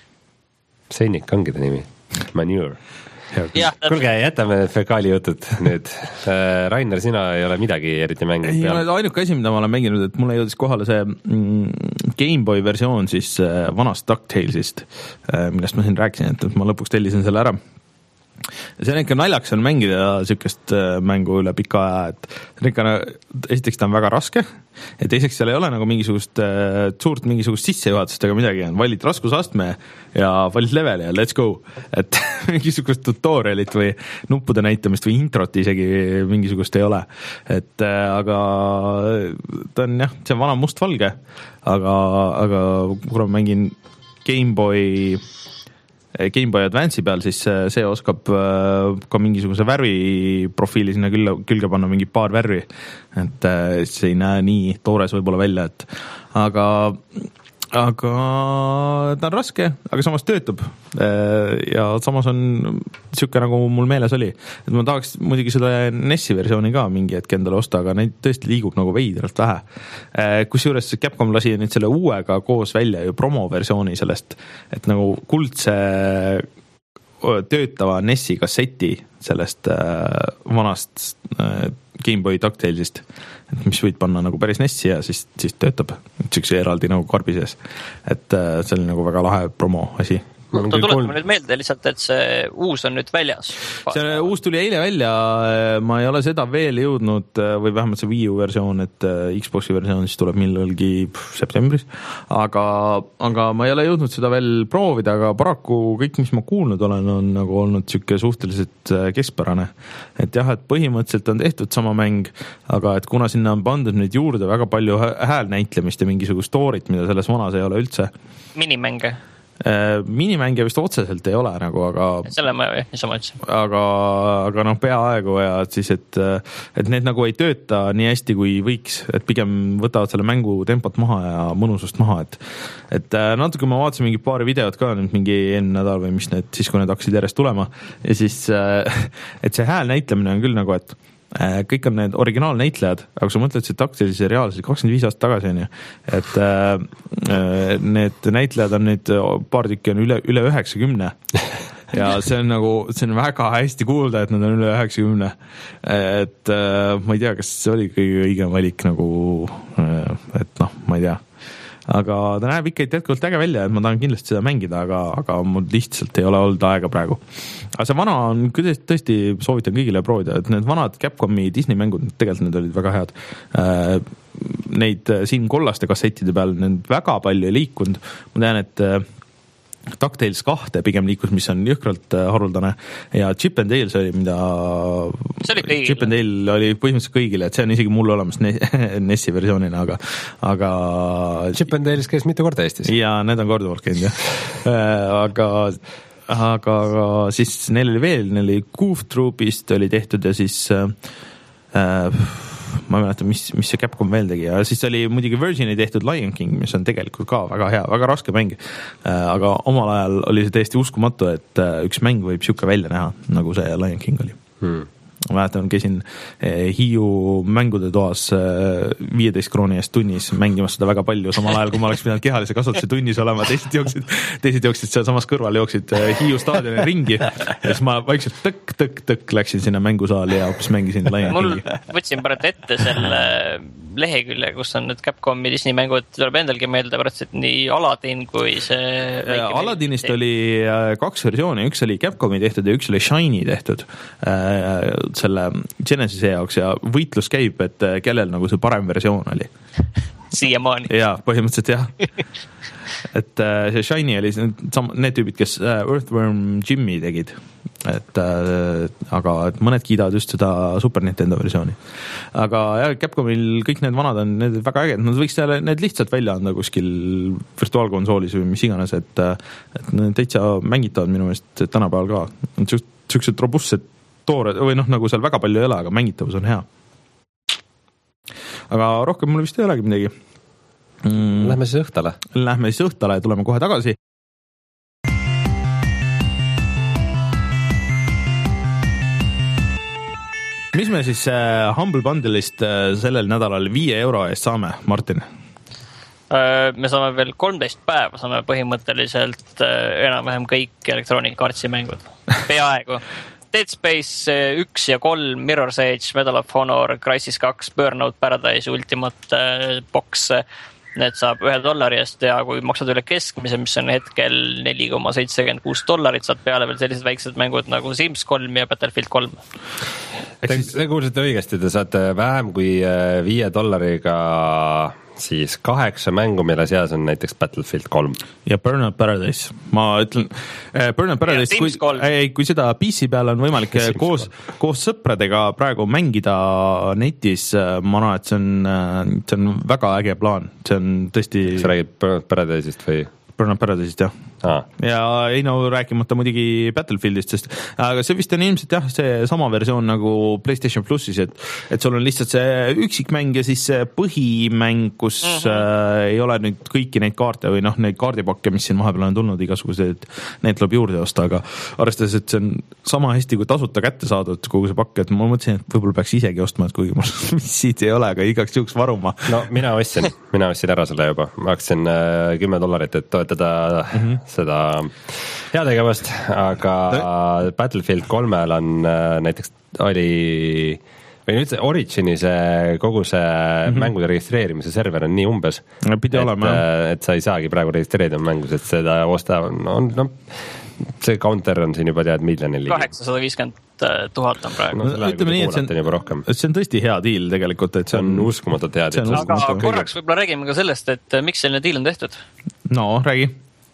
Sõnnik ongi ta nimi, manure. Kuulge, jätame fekaali jutud nüüd. Rainer, sina ei ole midagi eriti mänginud. Ei ole ainuke asi, mida ma olen mänginud, et mulle jõudis kohale see mm, Gameboy versioon siis vanast DuckTalesist, millest ma siin rääkisin, et ma lõpuks tellisin selle ära. See on ikka naljaks on mängida sükest mängu üle pika aja, et ikka, esiteks ta on väga raske ja teiseks seal ei ole nagu mingisugust suurt mingisugust sissejuhatust ega midagi, valid raskusastme ja valid level ja let's go, et mingisugust tutorialit või nuppude näitamist või introt isegi mingisugust ei ole, et aga ta on jah, see on vana mustvalge, aga, aga kuna ma mängin Gameboy Game Boy Advance'i peal, siis see oskab ka mingisuguse värviprofiili sinna külge, külge panna, mingi paar värvi, et see ei näe nii toores võib-olla välja, et aga aga ta on raske, aga samas töötab ja samas on siuke, nagu mul meeles oli, et ma tahaks muidugi seda N E S-i versiooni ka mingi hetk endale osta, aga neid tõesti liigub nagu veidralt vähe. Kusjuures Capcom lasi nüüd selle uuega koos välja ju promoversiooni sellest, et nagu kuldse töötava N E S-i kasseti sellest vanast Game Boy DuckTalesist, et mis võid panna nagu päris N E S-i ja siis, siis töötab siukse eraldi nagu karbi sees, et see oli nagu väga lahe promo asi. No, tuletame nüüd meelde lihtsalt, et see uus on nüüd väljas. See uus tuli eile välja, ma ei ole seda veel jõudnud, või vähemalt see Wii U versioon, et Xboxi versioon siis tuleb millalgi septembris, aga, aga ma ei ole jõudnud seda veel proovida, aga paraku kõik, mis ma kuulnud olen, on nagu olnud siuke suhteliselt keskpärane. Et jah, et põhimõtteliselt on tehtud sama mäng, aga et kuna sinna on pandud nüüd juurde väga palju häälnäitlemist ja mingisugust stoorit, mida selles vanas ei ole üldse. Minimänge. Minimänge vist otseselt ei ole nagu, aga selle ma jah, niisama ütlesin. Aga, aga noh, peaaegu ja et siis, et, et need nagu ei tööta nii hästi kui võiks, et pigem võtavad selle mängu tempot maha ja mõnusust maha, et, et natuke ma vaatasin mingi paari videot ka nüüd mingi eelmine nädal või mis need, siis kui need hakkasid järjest tulema ja siis, et see hääl näitlemine on küll nagu, et kõik on need originaalnäitlejad, aga kui sa mõtled, see DuckTalesi seriaal, see kakskümmend viis aastat tagasi on ju, et äh, need näitlejad on nüüd, paar tükki on üle, üle üheksakümne ja see on nagu, see on väga hästi kuulda, et nad on üle üheksakümne, et äh, ma ei tea, kas see oli kõige õigem valik nagu, et noh, ma ei tea, aga ta näeb ikka jätkuvalt äge välja, et ma tahan kindlasti seda mängida, aga, aga mul lihtsalt ei ole olnud aega praegu. Aga see vana on, tõesti soovitan kõigile proovida, et need vanad Capcomi Disney mängud, tegelikult need olid väga head. Neid siin kollaste kassettide peal need väga palju ei liikunud. Ma tean, et DuckTales kahte pigem liikus, mis on jõhkralt haruldane ja Chip and Dale see oli, mida oli Chip and Dale oli põhimõtteliselt kõigile, et see on isegi mul olemas N E S-i versioonina, aga, aga Chip and Dale'is käis mitu korda Eestis. Ja need on korduvalt käinud, jah. aga aga siis neil oli veel, neil oli Goof Troopist oli tehtud ja siis äh, ma ei mäleta, mis, mis see Capcom veel tegi ja siis oli muidugi Virgini tehtud Lion King, mis on tegelikult ka väga hea, väga raske mäng, aga omal ajal oli see täiesti uskumatu, et üks mäng võib siuke välja näha, nagu see Lion King oli. Hmm. Ma mäletan, käisin Hiiu mängude toas viieteist krooni eest tunnis mängimas seda väga palju, samal ajal kui ma oleks pidanud kehalise kasvatuse tunnis olema, teised jooksid, teised jooksid seal samas kõrval, jooksid Hiiu staadioni ringi ja siis ma vaikselt tõk, tõk, tõk läksin sinna mängusaali ja hoopis mängisin Lion Kingi. Mul võtsin pärast ette selle lehekülje, kus on need Capcomi Disney mängud, tuleb endalgi meelde pärast, et nii Aladdin kui see Aladdinist oli kaks versiooni, üks oli Capcomi tehtud ja üks oli Shiny tehtud selle Genesise jaoks ja võitlus käib, et kellel nagu see parem versioon oli. Siiamaani. Jaa, põhimõtteliselt jah. Et see Shiny oli need tüübid, kes Earthworm Jimmy tegid, et aga et mõned kiidavad just seda Super Nintendo versiooni. Aga jah, Capcomil kõik need vanad on need väga äged, nad võiks need lihtsalt välja anda kuskil virtuaalkonsoolis või mis iganes, et, et need täitsa mängitavad minu meelest tänapäeval ka. Siuksed robustsed toore, või noh, nagu seal väga palju ei ole, aga mängitavus on hea. Aga rohkem mul vist ei olegi midagi. Mm. Lähme siis õhtale. Lähme siis õhtale ja tuleme kohe tagasi. Mis me siis äh, Humble Bundle'ist äh, sellel nädalal viie euro eest saame, Martin? Me saame veel kolmteist päeva, saame põhimõtteliselt enam-vähem kõik Electronic Artsi mängud. Peaaegu. Dead Space üks ja kolm, Mirror's Edge, Medal of Honor, Crysis kaks, Burnout Paradise, Ultimate Box. Need saab ühe dollari eest ja kui maksad üle keskmise, mis on hetkel neli koma seitsekümmend kuus dollarit, saad peale veel sellised väiksed mängud nagu Sims kolm ja Battlefield kolm. Te, te kuulsite õigesti, te saate vähem kui viie dollariga siis kaheksa mängu, mille seas on näiteks Battlefield kolm. Ja Burnout Paradise. Ma ütlen, Burnout Paradise, kui, ei, kui seda P C peal on võimalik koos, koos sõpradega praegu mängida netis, ma arvan, et see on, see on väga äge plaan. See on tõesti... Kas räägid Burnout Paradise'ist või? Burnout Paradise'ist, jah. Ah. ja ei no rääkimata muidugi Battlefieldist, sest aga see vist on ilmselt jah, see sama versioon nagu PlayStation Plussis, et et sul on lihtsalt see üksikmäng ja siis see põhimäng, kus mm-hmm. äh, ei ole nüüd kõiki neid kaarte või noh, neid kaardipakke, mis siin vahepeal on tulnud, igasugused, need tuleb juurde osta, aga arvestades, et see on sama hästi kui tasuta kätte saadud kogu see pakk, et ma mõtlesin, et võib-olla peaks isegi ostma, et kuigi mul siit ei ole, aga igaks juhuks varuma. No mina ostsin, mina ostsin ära selle juba, ma hakkasin äh, kümme dollarit, et toetada mm-hmm. seda heategevust, aga no. Battlefield kolmel on äh, näiteks oli, või nüüd see Origini see kogu see mm-hmm. mängude registreerimise server on nii umbes, et, olema, et sa ei saagi praegu registreerida mängus, et seda osta, no, no see counter on siin juba tead miljoni ligi. kaheksasada viiskümmend tuhat on praegu. No, no, ütleme nii, et see on, see on tõesti hea deal tegelikult, et see on, on uskumatult hea deal. Aga korraks võib-olla räägime ka sellest, et miks selline deal on tehtud? No, räägi.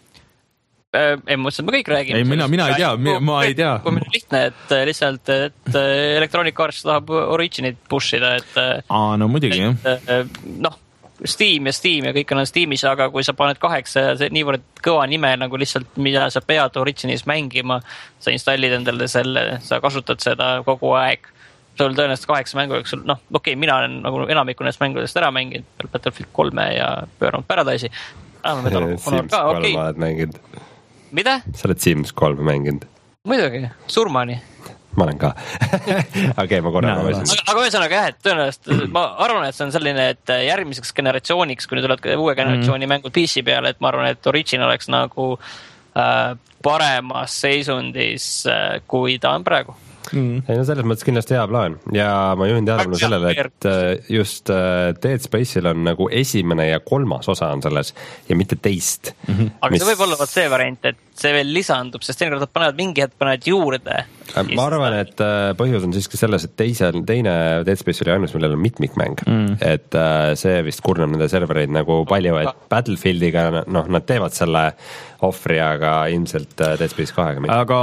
Ei, ma mõtlesin, et me kõik räägime. Ei, mina, mina ei tea, ma, ma ei tea. Kui meil on lihtne, et lihtsalt, et Electronic Arts tahab Originit pushida, et Aa, no muidugi, jah. Noh, Steam ja Steam ja kõik on Steamis, aga kui sa paned kaheksa ja see niivõrd kõva nime nagu lihtsalt, mida sa pead Originis mängima, sa installid endale selle, sa kasutad seda kogu aeg, sul tõenäoliselt kaheksa mängu, sul, noh, okei, okay, mina olen nagu enamiku nendest mängudest ära mänginud, Battlefield kolme ja Burnout Paradise'i. Ah, Sims kolm oled mänginud. Mida? Sa oled Sims kolm mänginud. Muidugi, surmani. Ma olen ka. Okei, ma korra no, aga, aga ühesõnaga jah, et tõenäoliselt ma arvan, et see on selline, et järgmiseks generatsiooniks, kui nüüd oled uue generatsiooni mm. mängud P C peale, et ma arvan, et Origin oleks nagu äh, paremas seisundis äh, kui ta on praegu. Mm. Ei, no selles mõttes kindlasti hea plaan ja ma juhin tähelepanu sellele, et just Dead Space'il on nagu esimene ja kolmas osa on selles ja mitte teist. Mm-hmm. Aga mis... see võib olla see variant, et see veel lisandub, sest teinekord panevad mingi hetk panevad juurde. Ma arvan, et põhjus on siiski selles, et teise, teine Dead Space oli ainus, millel on mitmikmäng. Mm. Et see vist kurnab nende servereid nagu palju, et Battlefieldiga noh, nad teevad selle ohvri, aga ilmselt Dead Space kahega mitte. Aga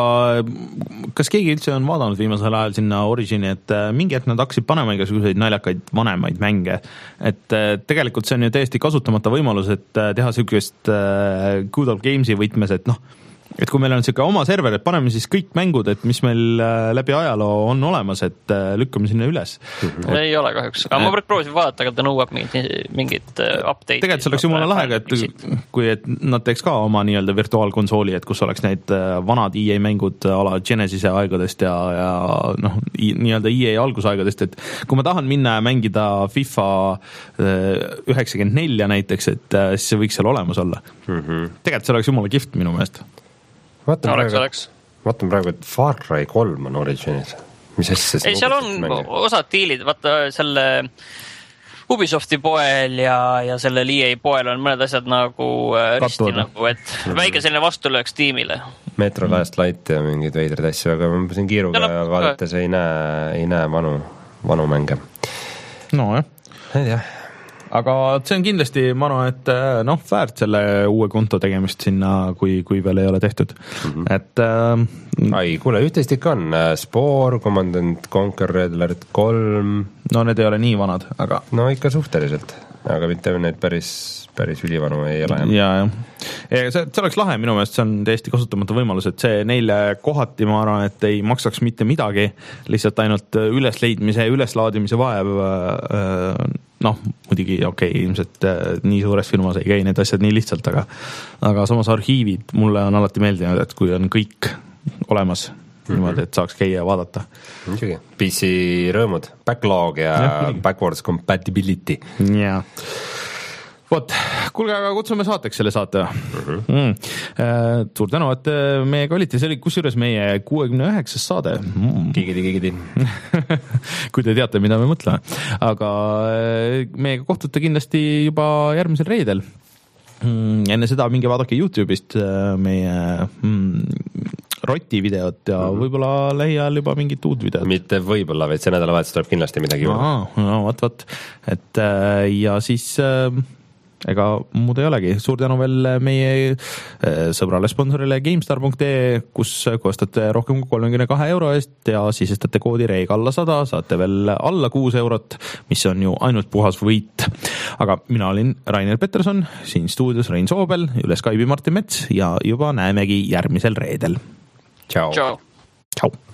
kas keegi üldse on vaadanud viimasel ajal sinna Origini, et mingi hetk nad hakkasid panema igasuguseid naljakaid vanemaid mänge, et tegelikult see on ju täiesti kasutamata võimalus, et teha sükest Good Old Games'i võtmes, et noh, et kui meil on siuke oma server, et paneme siis kõik mängud, et mis meil läbi ajaloo on olemas, et lükkame sinna üles. Mm-hmm. Et, ei ole kahjuks, aga ma proovisin vaadata, aga ta nõuab mingit, mingit update. Tegelikult see oleks jumala lahe, et kui et nad teeks ka oma nii-öelda virtuaalkonsooli, et kus oleks need vanad E A mängud ala Genesise aegadest ja, ja noh, nii-öelda E A algusaegadest, et kui ma tahan minna ja mängida FIFA üheksakümmend neli näiteks, et siis see võiks seal olemas olla. Mm-hmm. Tegelikult see oleks jumala kihvt minu meelest. Vaatan praegu, vaatan praegu, et Far Cry kolm on Originis. Mis asja see? Ei, seal on mängi? Osad diilid, vaata selle Ubisofti poel ja, ja selle E A poel on mõned asjad nagu risti nagu, et mm-hmm. väike selline vastulööks tiimile. Metro Last Light ja mingid veidrad asju, aga ma siin kiiruga ja vaadates ei näe, ei näe vanu, vanu mänge. No jah. Ei jah. Aga see on kindlasti, ma arvan, et noh, väärt selle uue konto tegemist sinna, kui, kui veel ei ole tehtud. Mm-hmm. Et äh, ai, kuule, üht-teist ikka on Spore, Command Conquer, Red Alert kolm. No need ei ole nii vanad, aga no ikka suhteliselt, aga mitte need päris, päris ülivanu ei ole. Ja, ja. ja see, see oleks lahe minu meelest, see on täiesti kasutamata võimalus, et see neile kohati, ma arvan, et ei maksaks mitte midagi, lihtsalt ainult ülesleidmise ja üleslaadimise vaev äh, noh, muidugi okei, okay, ilmselt äh, nii suures firmas ei käi need asjad nii lihtsalt, aga aga samas arhiivid mulle on alati meeldinud, et kui on kõik olemas mm-hmm. niimoodi, et saaks käia ja vaadata. Muidugi. P C rõõmud, backlog ja, ja backwards compatibility. Jaa. Vot, kuulge, aga kutsume saateks selle saate. Uh-huh. Mm. Äh, suur tänu, et meiega olite, see oli kusjuures meie kuuekümne üheksas saade. Mm. Kigidi, kigidi. Kui te teate, mida me mõtleme. Aga meiega kohtute kindlasti juba järgmisel reedel. Mm, enne seda minge vaadake YouTube'ist meie mm, Roti videot ja mm-hmm. võib-olla lähiajal juba mingit uud videot. Mitte võib-olla, vaid see nädalavahetus tuleb kindlasti midagi juurde. No, vat, vat. Et ja siis ega muud ei olegi, suur tänu veel meie sõbrale sponsorile GameStar punkt ee, kus kui ostate rohkem kui kolmekümne kahe euro eest ja sisestate koodi reeg alla sada, saate veel alla kuus eurot, mis on ju ainult puhas võit. Aga mina olin Rainer Peterson, siin stuudios Rein Soobel, üle Skype'i Martin Mets ja juba näemegi järgmisel reedel. Ciao. Ciao. Ciao.